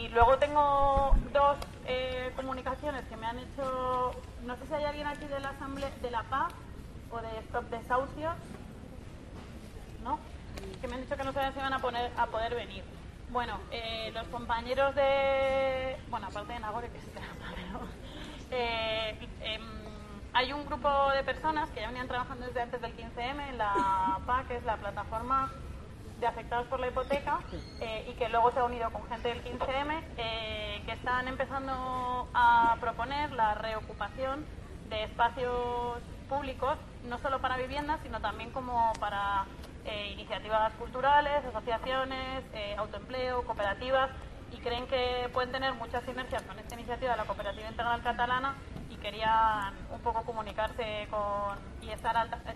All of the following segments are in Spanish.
Y luego tengo dos comunicaciones que me han hecho, no sé si hay alguien aquí de la asamblea, de la PA o de Stop Desahucios, ¿no? Que me han dicho que no saben si van a poder venir. Bueno, los compañeros de, bueno, aparte de Nagore, que sí que hay un grupo de personas que ya venían trabajando desde antes del 15M en la PA, que es la plataforma de afectados por la hipoteca, y que luego se ha unido con gente del 15M, que están empezando a proponer la reocupación de espacios públicos, no solo para viviendas, sino también como para iniciativas culturales, asociaciones, autoempleo, cooperativas, y creen que pueden tener muchas sinergias con esta iniciativa de la Cooperativa Integral Catalana, y querían un poco comunicarse y estar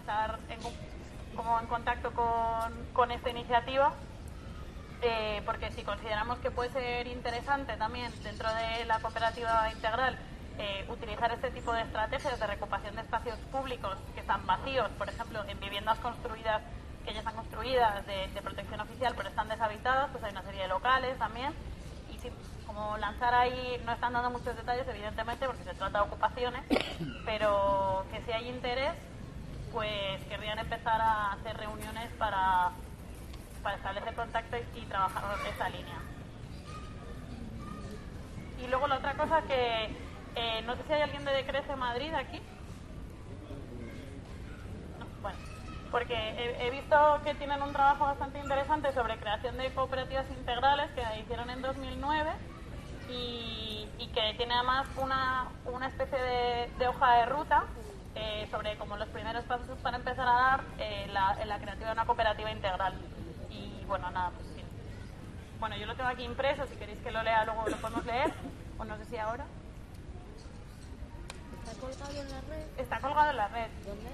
en contacto con esta iniciativa, porque si consideramos que puede ser interesante también dentro de la Cooperativa Integral utilizar este tipo de estrategias de reocupación de espacios públicos que están vacíos, por ejemplo, en viviendas construidas, que ya están construidas de protección oficial pero están deshabitadas, pues hay una serie de locales también. Y como lanzar ahí, no están dando muchos detalles evidentemente porque se trata de ocupaciones, pero que si hay interés, pues querrían empezar a hacer reuniones para establecer contacto y trabajar esa línea. Y luego la otra cosa que no sé si hay alguien de Decrece Madrid aquí. No, bueno, porque he visto que tienen un trabajo bastante interesante sobre creación de cooperativas integrales que hicieron en 2009 y que tiene además una especie de hoja de ruta sobre como los primeros pasos para empezar a dar en la creación de una cooperativa integral. Y bueno, nada, pues sí. Bueno, yo lo tengo aquí impreso, si queréis que lo lea luego lo podemos leer, o no sé si ahora. ¿Está colgado en la red? Está colgado en la red. ¿Dónde?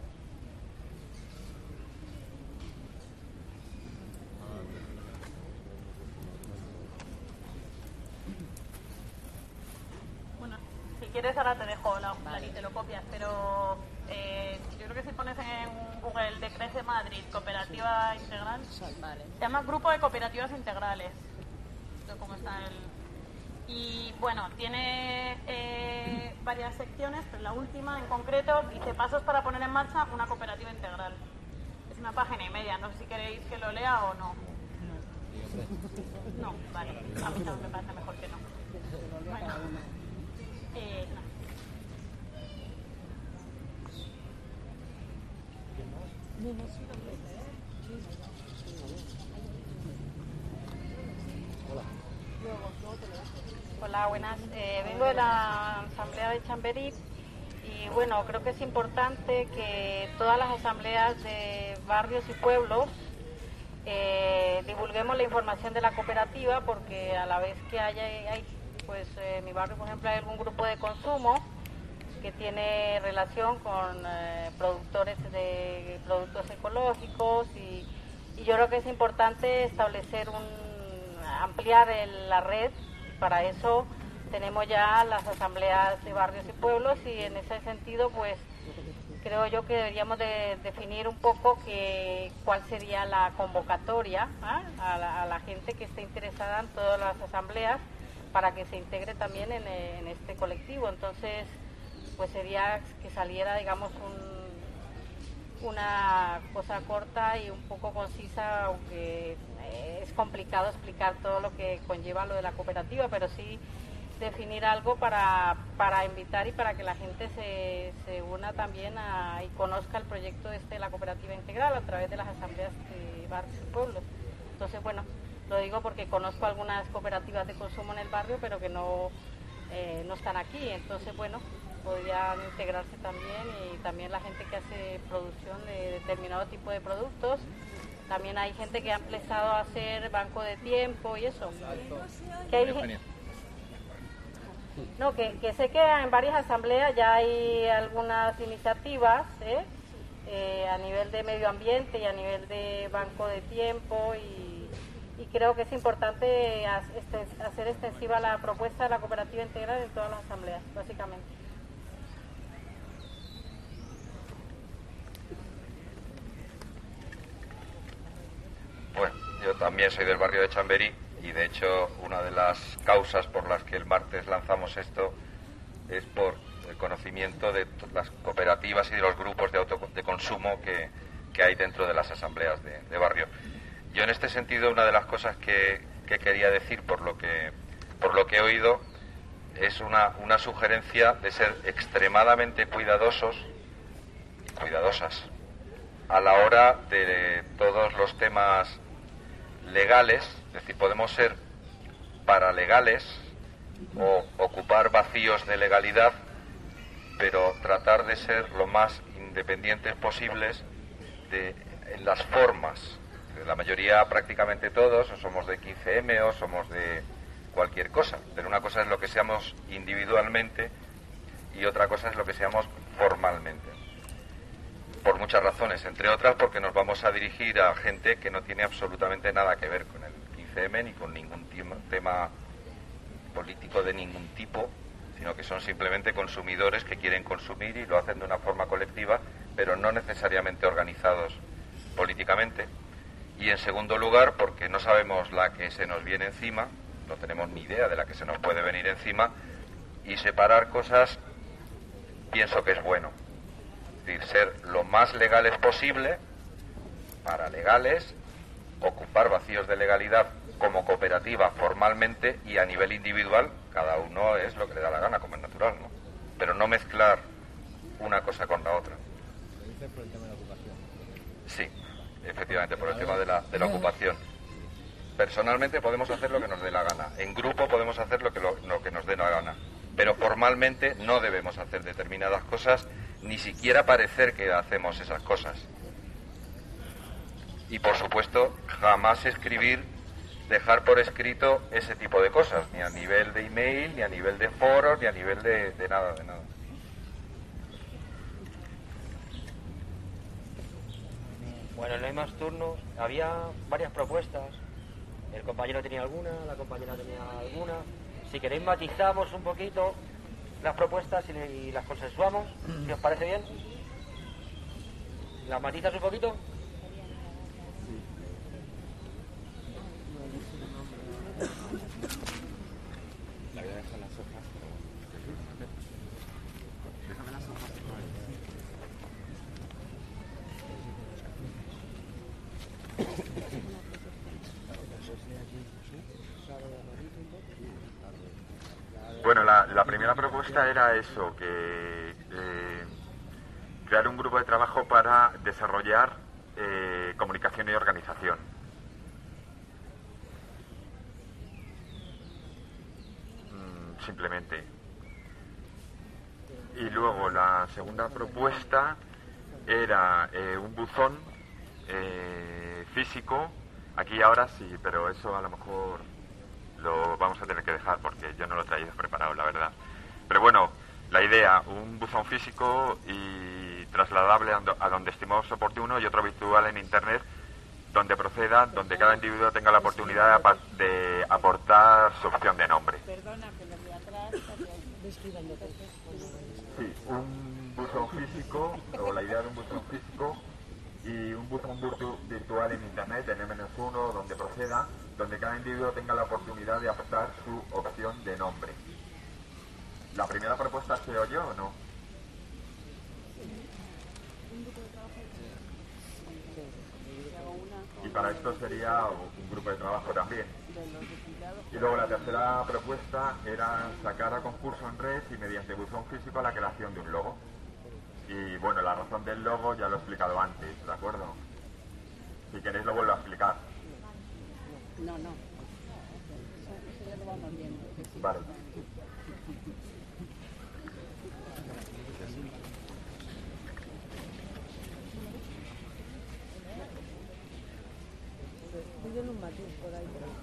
Bueno, si quieres ahora te dejo la hoja y te lo copias, pero yo creo que si pones en Google Decrece Madrid Cooperativa Integral, Vale. se llama Grupo de Cooperativas Integrales. Como está y bueno, tiene varias secciones, pero la última en concreto dice pasos para poner en marcha una cooperativa integral. Es una página y media, no sé si queréis que lo lea o no. No, vale, a mí también me parece mejor que no. Bueno, no. Hola, buenas. Vengo de la Asamblea de Chamberí y bueno, creo que es importante que todas las asambleas de barrios y pueblos divulguemos la información de la cooperativa, porque a la vez que hay pues en mi barrio, por ejemplo, hay algún grupo de consumo que tiene relación con productores de productos ecológicos y yo creo que es importante establecer ampliar la red. Para eso tenemos ya las asambleas de barrios y pueblos y en ese sentido pues creo yo que deberíamos de definir un poco cuál sería la convocatoria a la gente que esté interesada en todas las asambleas para que se integre también en este colectivo. Entonces pues sería que saliera, digamos, una cosa corta y un poco concisa, aunque es complicado explicar todo lo que conlleva lo de la cooperativa, pero sí definir algo para invitar y para que la gente se una también y conozca el proyecto de la cooperativa integral a través de las asambleas de barrios y pueblos. Entonces, bueno, lo digo porque conozco algunas cooperativas de consumo en el barrio, pero que no están aquí. Entonces, bueno, podrían integrarse también, y también la gente que hace producción de determinado tipo de productos. También hay gente que ha empezado a hacer banco de tiempo y eso. Que sé que en varias asambleas ya hay algunas iniciativas a nivel de medio ambiente y a nivel de banco de tiempo, y creo que es importante hacer extensiva la propuesta de la cooperativa integral en todas las asambleas, básicamente. Bueno, yo también soy del barrio de Chamberí y de hecho una de las causas por las que el martes lanzamos esto es por el conocimiento de las cooperativas y de los grupos de consumo que hay dentro de las asambleas de barrio. Yo en este sentido, una de las cosas que quería decir por lo que he oído es una sugerencia de ser extremadamente cuidadosas a la hora de todos los temas legales. Es decir, podemos ser paralegales o ocupar vacíos de legalidad, pero tratar de ser lo más independientes posibles en las formas. La mayoría, prácticamente todos, o somos de 15M o somos de cualquier cosa, pero una cosa es lo que seamos individualmente y otra cosa es lo que seamos formalmente. Por muchas razones, entre otras porque nos vamos a dirigir a gente que no tiene absolutamente nada que ver con el 15M ni con ningún tema político de ningún tipo, sino que son simplemente consumidores que quieren consumir y lo hacen de una forma colectiva, pero no necesariamente organizados políticamente. Y en segundo lugar, porque no sabemos la que se nos viene encima, no tenemos ni idea de la que se nos puede venir encima, y separar cosas pienso que es bueno. Es decir, ser lo más legales posible, paralegales, ocupar vacíos de legalidad como cooperativa formalmente, y a nivel individual cada uno es lo que le da la gana, como es natural, ¿no? Pero no mezclar una cosa con la otra. ¿Lo dices por el tema de la ocupación? Sí, efectivamente, por el tema de la ocupación. Personalmente podemos hacer lo que nos dé la gana, en grupo podemos hacer lo que nos dé la gana, pero formalmente no debemos hacer determinadas cosas, ni siquiera parecer que hacemos esas cosas. Y por supuesto, jamás dejar por escrito ese tipo de cosas, ni a nivel de email, ni a nivel de foros, ni a nivel de nada. Bueno, no hay más turnos. Había varias propuestas. El compañero tenía alguna, la compañera tenía alguna. Si queréis matizamos un poquito las propuestas y las consensuamos, si os parece bien. ¿Las matizas un poquito? La voy a dejar las hojas, pero déjame las hojas. Bueno, la primera propuesta era eso, que crear un grupo de trabajo para desarrollar comunicación y organización. Simplemente. Y luego la segunda propuesta era un buzón físico. Aquí ahora sí, pero eso a lo mejor lo vamos a tener que dejar porque yo no lo he traído preparado, la verdad. Pero bueno, la idea, un buzón físico y trasladable a donde estimemos oportuno, y otro virtual en Internet donde proceda, donde cada individuo tenga la oportunidad de aportar su opción de nombre. Perdona, pero de atrás Sí, un buzón físico, o la idea de un buzón físico, y un buzón virtual en Internet, en N-1, donde proceda, donde cada individuo tenga la oportunidad de aportar su opción de nombre. ¿La primera propuesta se oyó o no? Y para esto sería un grupo de trabajo también. Y luego la tercera propuesta era sacar a concurso en red y mediante buzón físico la creación de un logo. Y bueno, la razón del logo ya lo he explicado antes, ¿de acuerdo? Si queréis lo vuelvo a explicar. No. Eso ya lo vamos viendo. Vale. Piden un matiz por ahí, pero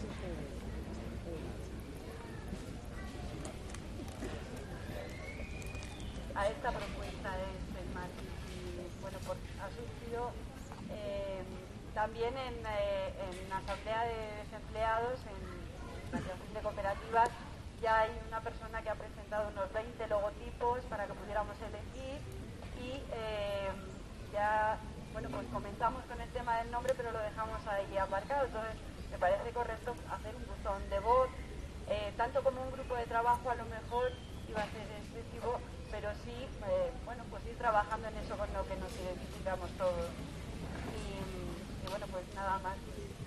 a esta propuesta es el matiz. Y bueno, ha surgido también en la asamblea de desempleados, en la creación de cooperativas, ya hay una persona que ha presentado unos 20 logotipos para que pudiéramos elegir, y ya, bueno, pues comenzamos con el tema del nombre, pero lo dejamos ahí aparcado. Entonces, me parece correcto hacer un buzón de voz, tanto como un grupo de trabajo a lo mejor iba a ser excesivo, pero sí, bueno, pues ir trabajando en eso con lo que nos identificamos todos. Y bueno, pues nada más.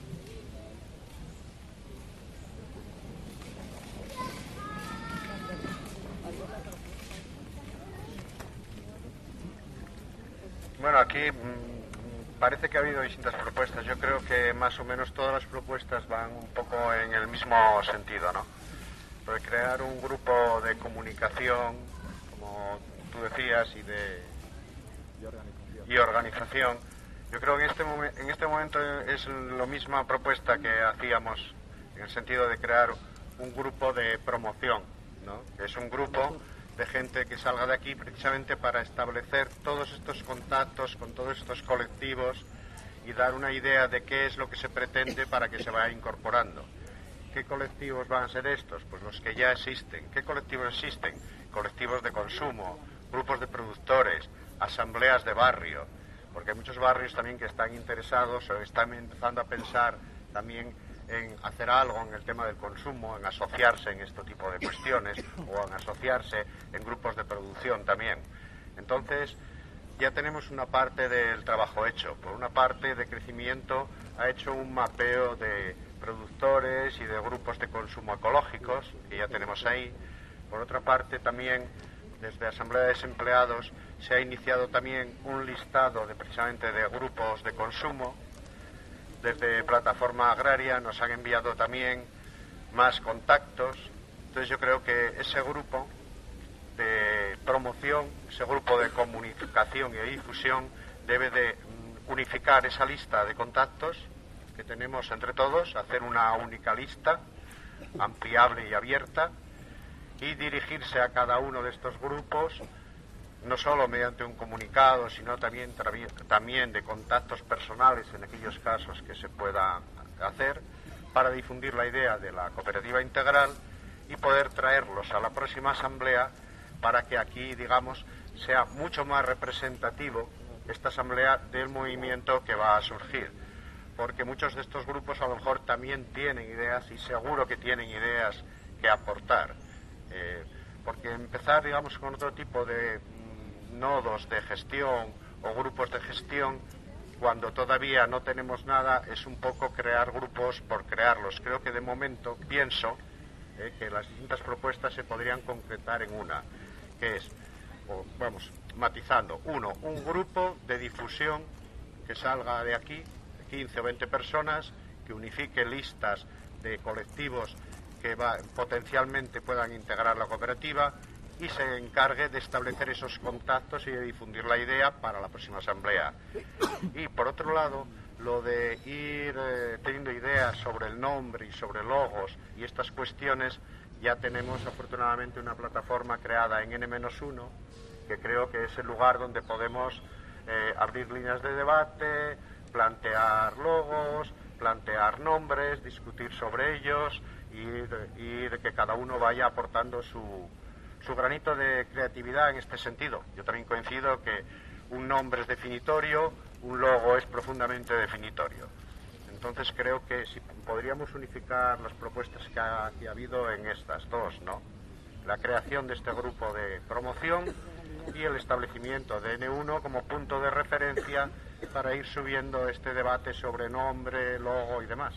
Bueno, aquí parece que ha habido distintas propuestas. Yo creo que más o menos todas las propuestas van un poco en el mismo sentido, ¿no? Porque crear un grupo de comunicación, como tú decías, y organización. Yo creo que en este momento es la misma propuesta que hacíamos en el sentido de crear un grupo de promoción, ¿no? Que es un grupo de gente que salga de aquí precisamente para establecer todos estos contactos con todos estos colectivos y dar una idea de qué es lo que se pretende para que se vaya incorporando. ¿Qué colectivos van a ser estos? Pues los que ya existen. ¿Qué colectivos existen? Colectivos de consumo, grupos de productores, asambleas de barrio, porque hay muchos barrios también que están interesados o están empezando a pensar también en hacer algo en el tema del consumo, en asociarse en este tipo de cuestiones o en asociarse en grupos de producción también. Entonces, ya tenemos una parte del trabajo hecho. Por una parte, de crecimiento ha hecho un mapeo de productores y de grupos de consumo ecológicos, que ya tenemos ahí. Por otra parte, también, desde Asamblea de Desempleados, se ha iniciado también un listado precisamente de grupos de consumo. Desde Plataforma Agraria nos han enviado también más contactos. Entonces yo creo que ese grupo de promoción, ese grupo de comunicación y de difusión debe de unificar esa lista de contactos que tenemos entre todos, hacer una única lista ampliable y abierta y dirigirse a cada uno de estos grupos, no solo mediante un comunicado, sino también de contactos personales en aquellos casos que se pueda hacer, para difundir la idea de la cooperativa integral y poder traerlos a la próxima asamblea para que aquí, digamos, sea mucho más representativo esta asamblea del movimiento que va a surgir. Porque muchos de estos grupos a lo mejor también tienen ideas y seguro que tienen ideas que aportar. Porque empezar, digamos, con otro tipo de nodos de gestión o grupos de gestión cuando todavía no tenemos nada es un poco crear grupos por crearlos. Creo que de momento pienso que las distintas propuestas se podrían concretar en una, que es, vamos, matizando, un grupo de difusión que salga de aquí, 15 o 20 personas, que unifique listas de colectivos que potencialmente puedan integrar la cooperativa y se encargue de establecer esos contactos y de difundir la idea para la próxima asamblea. Y por otro lado, lo de ir teniendo ideas sobre el nombre y sobre logos y estas cuestiones, ya tenemos afortunadamente una plataforma creada en N-1, que creo que es el lugar donde podemos abrir líneas de debate, plantear logos, plantear nombres, discutir sobre ellos y de que cada uno vaya aportando su granito de creatividad en este sentido. Yo también coincido que un nombre es definitorio, un logo es profundamente definitorio. Entonces creo que si podríamos unificar las propuestas que ha habido en estas dos, ¿no? La creación de este grupo de promoción y el establecimiento de N1 como punto de referencia para ir subiendo este debate sobre nombre, logo y demás.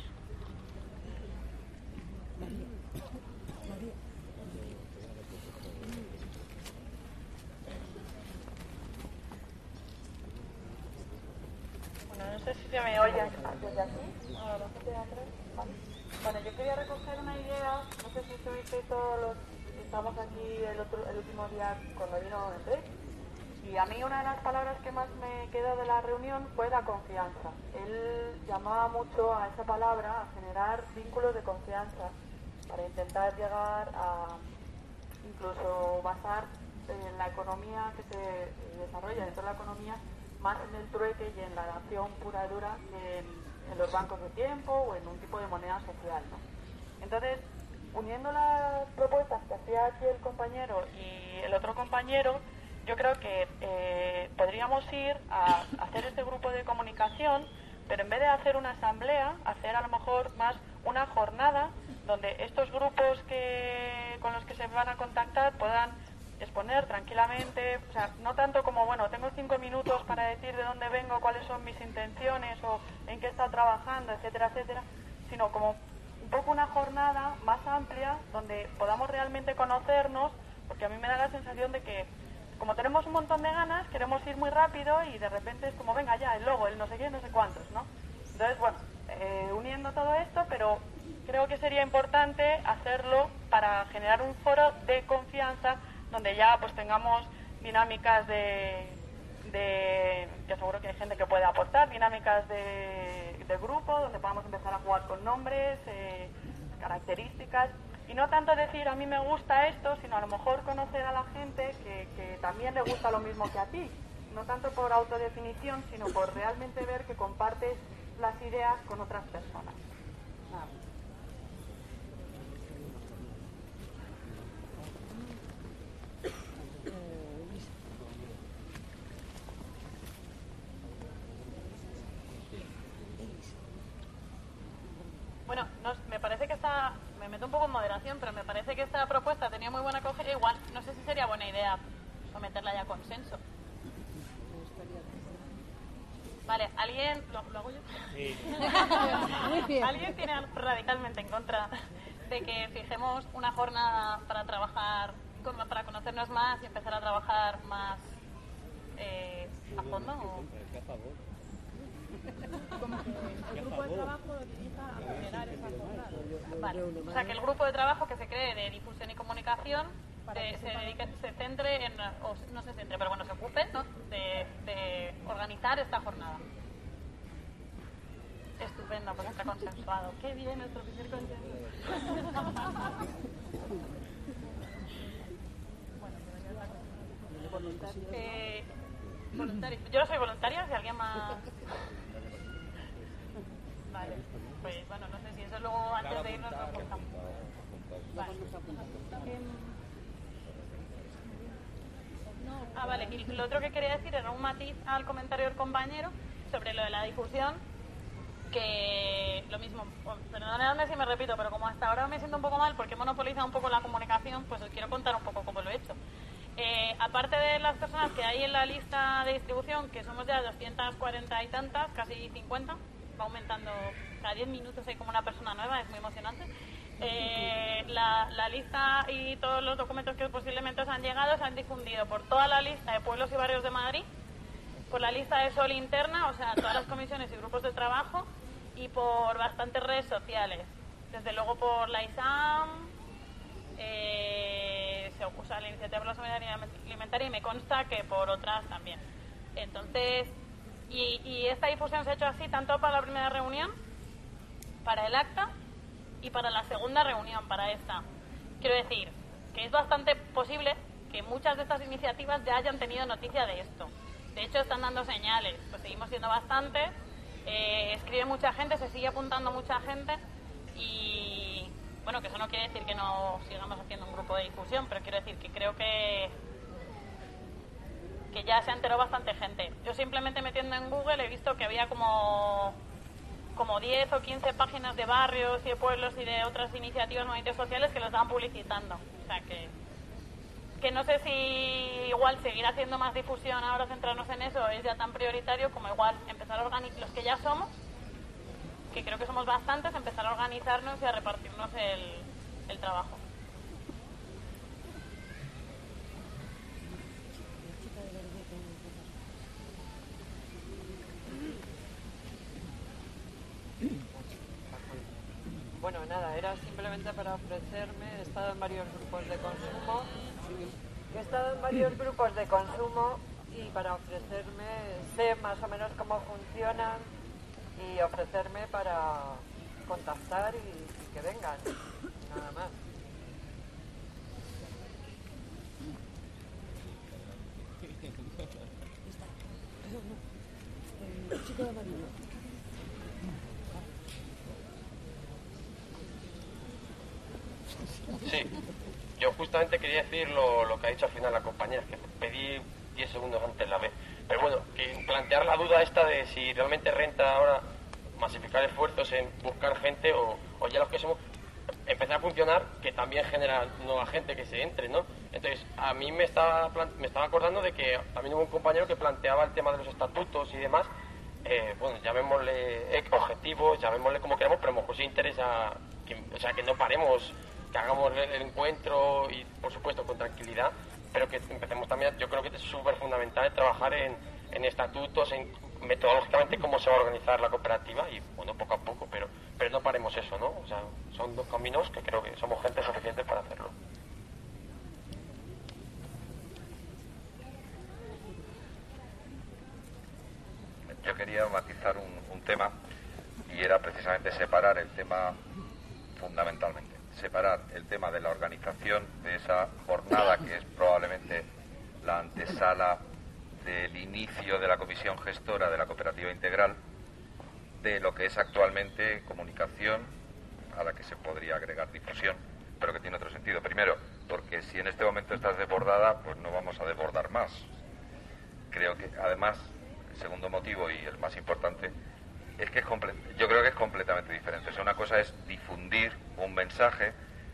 Bueno, no sé si se me oye desde aquí, a la gente de atrás. ¿Vale? Bueno, yo quería recoger una idea, no sé si estuviste todos los que estamos aquí el último día cuando vino Enrique. Y a mí una de las palabras que más me quedó de la reunión fue la confianza. Él llamaba mucho a esa palabra, a generar vínculos de confianza, para intentar llegar a incluso basar la economía que se desarrolla dentro de la economía más en el trueque y en la nación pura y dura que en los bancos de tiempo o en un tipo de moneda social, ¿no? Entonces, uniendo las propuestas que hacía aquí el compañero y el otro compañero, yo creo que podríamos ir a hacer este grupo de comunicación pero en vez de hacer una asamblea, hacer a lo mejor más una jornada donde estos grupos con los que se van a contactar puedan exponer tranquilamente, o sea, no tanto como, bueno, tengo 5 minutos para decir de dónde vengo, cuáles son mis intenciones o en qué he estado trabajando, etcétera, etcétera, sino como un poco una jornada más amplia donde podamos realmente conocernos, porque a mí me da la sensación de que como tenemos un montón de ganas, queremos ir muy rápido y de repente es como, venga ya, el logo, el no sé qué, no sé cuántos, ¿no? Entonces, bueno, uniendo todo esto, pero creo que sería importante hacerlo para generar un foro de confianza donde ya pues tengamos dinámicas que seguro que hay gente que puede aportar, dinámicas de grupo, donde podamos empezar a jugar con nombres, características, y no tanto decir a mí me gusta esto, sino a lo mejor conocer a la gente que también le gusta lo mismo que a ti, no tanto por autodefinición, sino por realmente ver que compartes las ideas con otras personas. Bueno, me parece que me meto un poco en moderación, pero me parece que esta propuesta tenía muy buena acogida. Igual, no sé si sería buena idea someterla ya a consenso. Vale, ¿alguien lo hago yo? Sí. ¿Alguien tiene algo radicalmente en contra de que fijemos una jornada para trabajar, para conocernos más y empezar a trabajar más a fondo? ¿O? Como que el grupo de trabajo empieza a generar esa jornada. Vale, o sea que el grupo de trabajo que se cree de difusión y comunicación se centre en, o no se centre, pero bueno, se ocupe, ¿no?, de organizar esta jornada. Estupendo, pues está consensuado. Qué bien nuestro primer consenso. Voluntarios. Yo no soy voluntaria, si alguien más... Vale, pues bueno, no sé si eso luego antes de irnos nos apuntamos. Vale. Vale, y lo otro que quería decir era un matiz al comentario del compañero sobre lo de la difusión, que lo mismo, perdonadme si me repito, pero como hasta ahora me siento un poco mal porque he monopolizado un poco la comunicación, pues os quiero contar un poco cómo lo he hecho. Aparte de las personas que hay en la lista de distribución, que somos ya 240 y tantas, casi 50, va aumentando, cada 10 minutos hay como una persona nueva, es muy emocionante. La lista y todos los documentos que posiblemente os han llegado se han difundido por toda la lista de pueblos y barrios de Madrid, por la lista de Sol interna, o sea, todas las comisiones y grupos de trabajo, y por bastantes redes sociales. Desde luego por la ISAM, se usa la Iniciativa por la Soberanía Alimentaria, y me consta que por otras también. Entonces, y esta difusión se ha hecho así tanto para la primera reunión, para el acta, y para la segunda reunión, para esta. Quiero decir que es bastante posible que muchas de estas iniciativas ya hayan tenido noticia de esto. De hecho, están dando señales, pues seguimos siendo bastantes, escribe mucha gente, se sigue apuntando mucha gente, y bueno, que eso no quiere decir que no sigamos haciendo un grupo de difusión, pero quiero decir que creo que ya se ha enterado bastante gente. Yo simplemente metiendo en Google he visto que había como 10 o 15 páginas de barrios y de pueblos y de otras iniciativas, movimientos sociales que lo estaban publicitando. O sea que no sé si igual seguir haciendo más difusión ahora, centrarnos en eso, es ya tan prioritario como igual empezar a organizar los que ya somos, que creo que somos bastantes, empezar a organizarnos y a repartirnos el trabajo. Bueno, nada, era simplemente para ofrecerme. He estado en varios grupos de consumo. Y para ofrecerme, sé más o menos cómo funcionan y ofrecerme para contactar y que vengan, nada más. El chico de amarillo. Sí, yo justamente quería decir lo que ha dicho al final la compañera, que pedí 10 segundos antes la vez. Pero bueno, que plantear la duda esta de si realmente renta ahora masificar esfuerzos en buscar gente o ya los que somos, empezar a funcionar, que también genera nueva gente que se entre, ¿no? Entonces, a mí me estaba acordando de que también hubo un compañero que planteaba el tema de los estatutos y demás, bueno, llamémosle objetivos, llamémosle como queramos, pero a lo mejor sí interesa que no paremos, que hagamos el encuentro y, por supuesto, con tranquilidad, pero que empecemos también, yo creo que es súper fundamental trabajar en estatutos, en metodológicamente cómo se va a organizar la cooperativa y, bueno, poco a poco, pero no paremos eso, ¿no? O sea, son dos caminos que creo que somos gente suficiente para hacerlo. Yo quería matizar un tema y era precisamente separar el tema fundamentalmente, separar el tema de la organización de esa jornada que es probablemente la antesala del inicio de la comisión gestora de la cooperativa integral, de lo que es actualmente comunicación, a la que se podría agregar difusión, pero que tiene otro sentido. Primero, porque si en este momento estás desbordada, pues no vamos a desbordar más. Creo que, además, el segundo motivo y el más importante, es que yo creo que es completamente diferente. O sea, una cosa es difundir un mensaje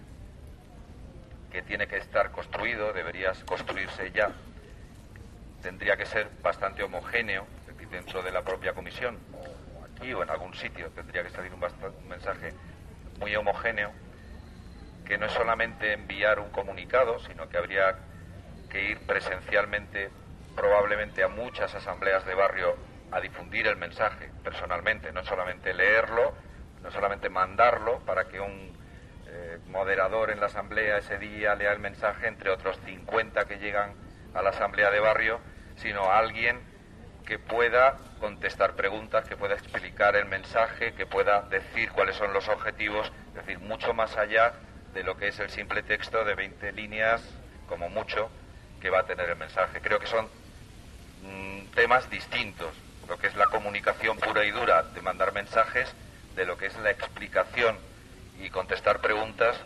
que tiene que estar construido, debería construirse ya, tendría que ser bastante homogéneo, es decir, dentro de la propia comisión, o aquí o en algún sitio, tendría que salir un mensaje muy homogéneo, que no es solamente enviar un comunicado, sino que habría que ir presencialmente, probablemente a muchas asambleas de barrio, a difundir el mensaje personalmente, no solamente leerlo, no solamente mandarlo para que un moderador en la asamblea ese día lea el mensaje entre otros 50 que llegan a la asamblea de barrio, sino alguien que pueda contestar preguntas, que pueda explicar el mensaje, que pueda decir cuáles son los objetivos, es decir, mucho más allá de lo que es el simple texto de 20 líneas, como mucho, que va a tener el mensaje. Creo que son temas distintos, lo que es la comunicación pura y dura de mandar mensajes, de lo que es la explicación y contestar preguntas.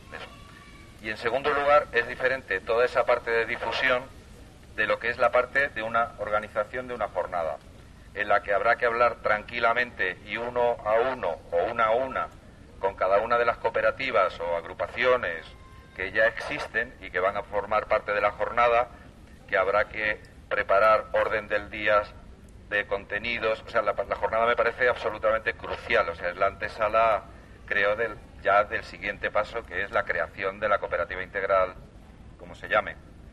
Y en segundo lugar, es diferente toda esa parte de difusión de lo que es la parte de una organización de una jornada, en la que habrá que hablar tranquilamente y uno a uno o una a una con cada una de las cooperativas o agrupaciones que ya existen y que van a formar parte de la jornada, que habrá que preparar orden del día de contenidos. O sea, la jornada me parece absolutamente crucial, o sea, es la antesala, creo, del siguiente paso, que es la creación de la cooperativa integral, como se llame.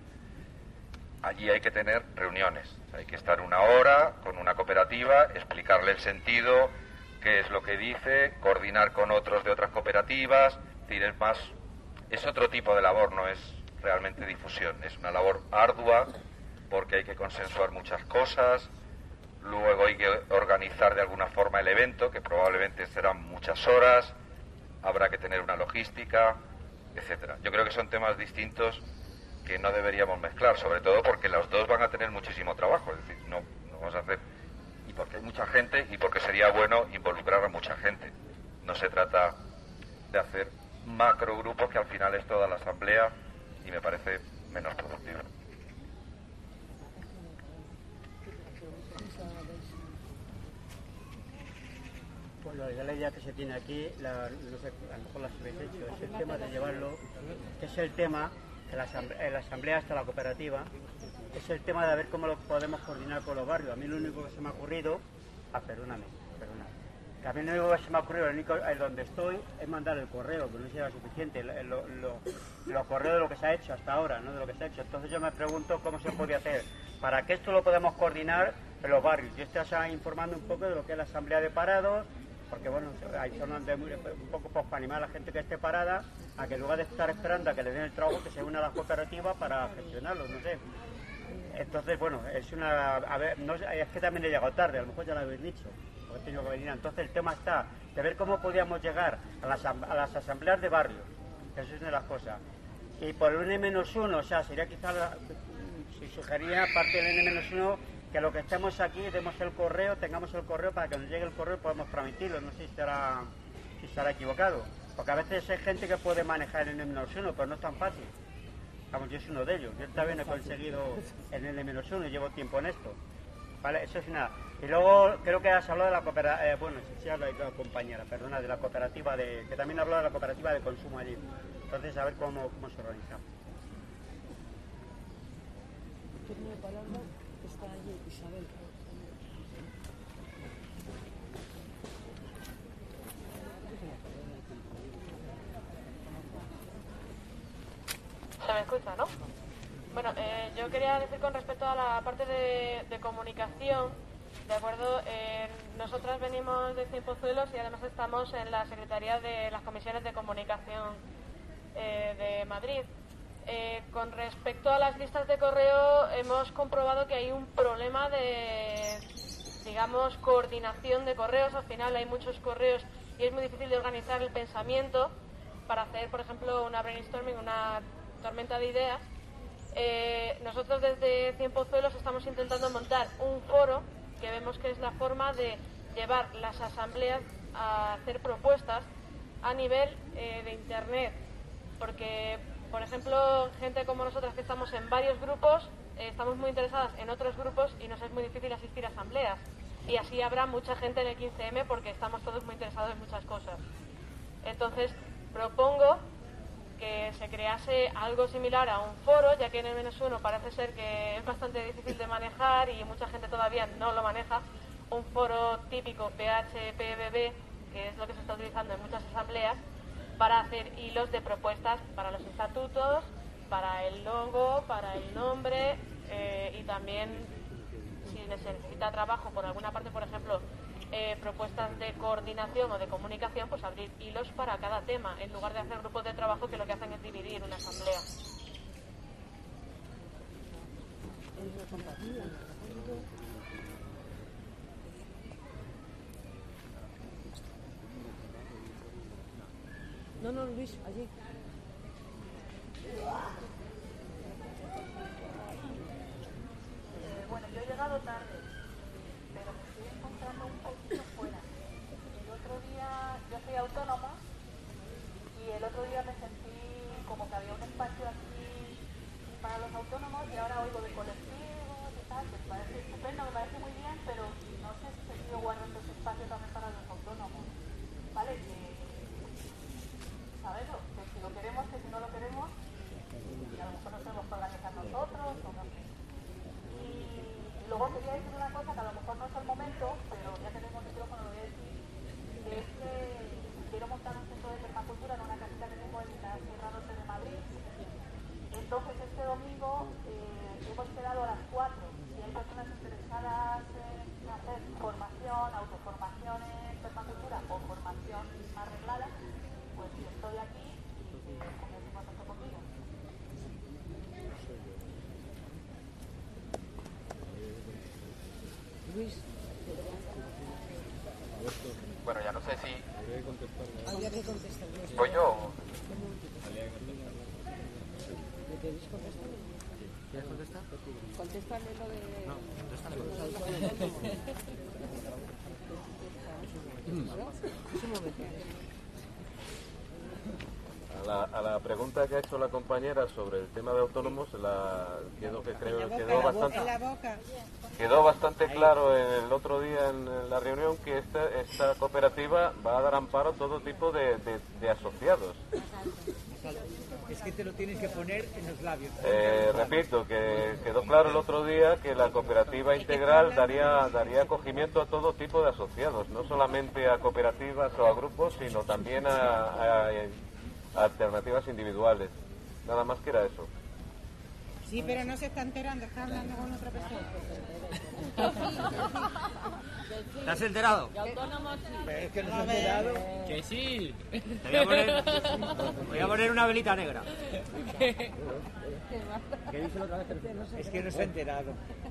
Allí hay que tener reuniones, hay que estar una hora con una cooperativa, explicarle el sentido, qué es lo que dice, coordinar con otros de otras cooperativas, es decir, es otro tipo de labor, no es realmente difusión, es una labor ardua porque hay que consensuar muchas cosas, luego hay que organizar de alguna forma el evento, que probablemente serán muchas horas, habrá que tener una logística, etcétera. Yo creo que son temas distintos que no deberíamos mezclar, sobre todo porque los dos van a tener muchísimo trabajo, es decir, no vamos a hacer, y porque hay mucha gente y porque sería bueno involucrar a mucha gente. No se trata de hacer macrogrupos, que al final es toda la asamblea y me parece menos productivo. Bueno, la idea que se tiene aquí, no sé, a lo mejor la habéis hecho, es el tema de llevarlo, que es el tema, en la asamblea hasta la cooperativa, es el tema de ver cómo lo podemos coordinar con los barrios. A mí lo único que se me ha ocurrido, perdóname, que a mí lo único que se me ha ocurrido, en donde estoy, es mandar el correo, que no sea suficiente, los correos de lo que se ha hecho hasta ahora, no de lo que se ha hecho. Entonces yo me pregunto cómo se puede hacer para que esto lo podamos coordinar en los barrios. Yo estoy informando un poco de lo que es la asamblea de parados, porque bueno, hay zonas un poco pues, para animar a la gente que esté parada, a que en lugar de estar esperando a que le den el trabajo, que se una a las cooperativas para gestionarlo, no sé. Entonces, bueno, es que también he llegado tarde, a lo mejor ya lo habéis dicho, porque he tenido que venir. Entonces el tema está de ver cómo podíamos llegar a las asambleas de barrio, eso es una de las cosas. Y por el N-1, o sea, sería quizás, si sugería parte del N-1, que lo que estemos aquí, demos el correo, tengamos el correo para que nos llegue el correo y podamos transmitirlo. No sé si estará equivocado, porque a veces hay gente que puede manejar el N-1, pero no es tan fácil. Vamos, yo soy uno de ellos. Yo también he conseguido el N-1 y llevo tiempo en esto. Vale, eso es una. Y luego creo que has hablado de la cooperativa, bueno, sí habla de la compañera, perdona, de la cooperativa que también habló de la cooperativa de consumo allí. Entonces, a ver cómo se organiza. Turno de palabra está allí, Isabel. Se me escucha, ¿no? Bueno, yo quería decir con respecto a la parte de comunicación, ¿de acuerdo? Nosotras venimos de Cienpozuelos y además estamos en la Secretaría de las Comisiones de Comunicación de Madrid. Con respecto a las listas de correo, hemos comprobado que hay un problema de, digamos, coordinación de correos. Al final hay muchos correos y es muy difícil de organizar el pensamiento para hacer, por ejemplo, una brainstorming, una tormenta de ideas. Nosotros desde Cienpozuelos estamos intentando montar un foro que vemos que es la forma de llevar las asambleas a hacer propuestas a nivel de Internet, porque, por ejemplo, gente como nosotras que estamos en varios grupos, estamos muy interesadas en otros grupos y nos es muy difícil asistir a asambleas, y así habrá mucha gente en el 15M porque estamos todos muy interesados en muchas cosas. Entonces, propongo que se crease algo similar a un foro, ya que en el -1 parece ser que es bastante difícil de manejar y mucha gente todavía no lo maneja. Un foro típico PHPBB, que es lo que se está utilizando en muchas asambleas, para hacer hilos de propuestas para los estatutos, para el logo, para el nombre, y también si se necesita trabajo por alguna parte, por ejemplo, propuestas de coordinación o de comunicación, pues abrir hilos para cada tema, en lugar de hacer grupos de trabajo que lo que hacen es dividir una asamblea. No, Luis, allí. Bueno, yo he llegado tarde, pero me estoy encontrando un poquito fuera. El otro día, yo soy autónoma, y el otro día me sentí como que había un espacio aquí para los autónomos, y ahora oigo de colectivos y tal, que me parece estupendo, me parece muy bien, pero no sé si se sigue guardando ese espacio también para los autónomos. ¿Vale? ¿Sabes? Que si lo queremos, que si no lo queremos, y a lo mejor nos tenemos que organizar nosotros, o no sé. Y luego quería decir una cosa que a lo mejor no es el momento, pero ya que tengo el micrófono lo voy a decir, que es que quiero montar un centro de permacultura en una casita que tengo en la Sierra Norte de Madrid. Entonces este domingo hemos quedado a las 4. Si hay personas interesadas en hacer formación, autoformación en permacultura o formación más reglada, pues yo estoy aquí y pongo en contacto conmigo. Luis. Bueno, ya no sé si... Habría que contestar. ¿Voy yo? ¿Queréis contestar? ¿Quieres contestar? Contéstale lo de... No, contéstale. Es un momento. A la pregunta que ha hecho la compañera sobre el tema de autónomos, quedó bastante claro el otro día en la reunión que esta cooperativa va a dar amparo a todo tipo de asociados. Es que te lo tienes que poner en los labios. Repito, que quedó claro el otro día que la cooperativa integral daría acogimiento a todo tipo de asociados, no solamente a cooperativas o a grupos, sino también a alternativas individuales. Nada más que era eso. Sí, pero no se está enterando, está hablando con otra persona. ¿Te has enterado? Y autónomos sí. Es que no se ha enterado. Que sí. Te voy a poner una velita negra. ¿Qué dice la otra vez? Es que no se ha enterado.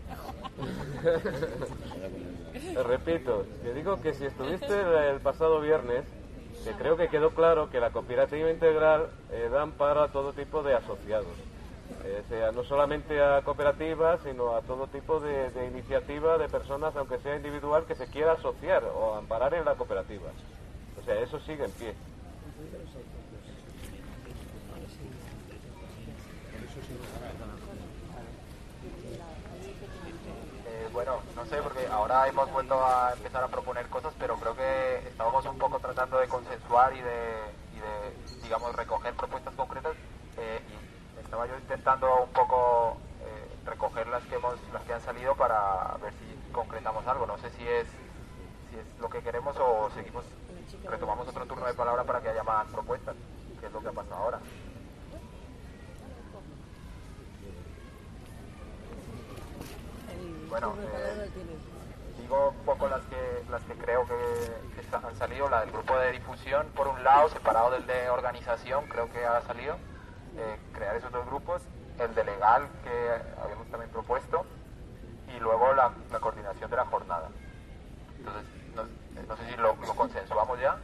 Repito, te digo que si estuviste el pasado viernes, que creo que quedó claro que la cooperativa integral da amparo a todo tipo de asociados. O sea, no solamente a cooperativas, sino a todo tipo de iniciativa de personas, aunque sea individual, que se quiera asociar o amparar en la cooperativa. O sea, eso sigue en pie. Bueno, no sé, porque ahora hemos vuelto a empezar a proponer cosas, pero creo que estábamos un poco tratando de consensuar y de digamos, recoger propuestas concretas, y estaba yo intentando un poco recoger las que han salido para ver si concretamos algo. No sé si es lo que queremos o retomamos otro turno de palabra para que haya más propuestas, que es lo que ha pasado ahora. Bueno, digo un poco las que creo que han salido. La del grupo de difusión, por un lado, separado del de organización, creo que ha salido. Crear esos dos grupos. El de legal, que habíamos también propuesto. Y luego la coordinación de la jornada. Entonces, no sé si lo consensuamos ya.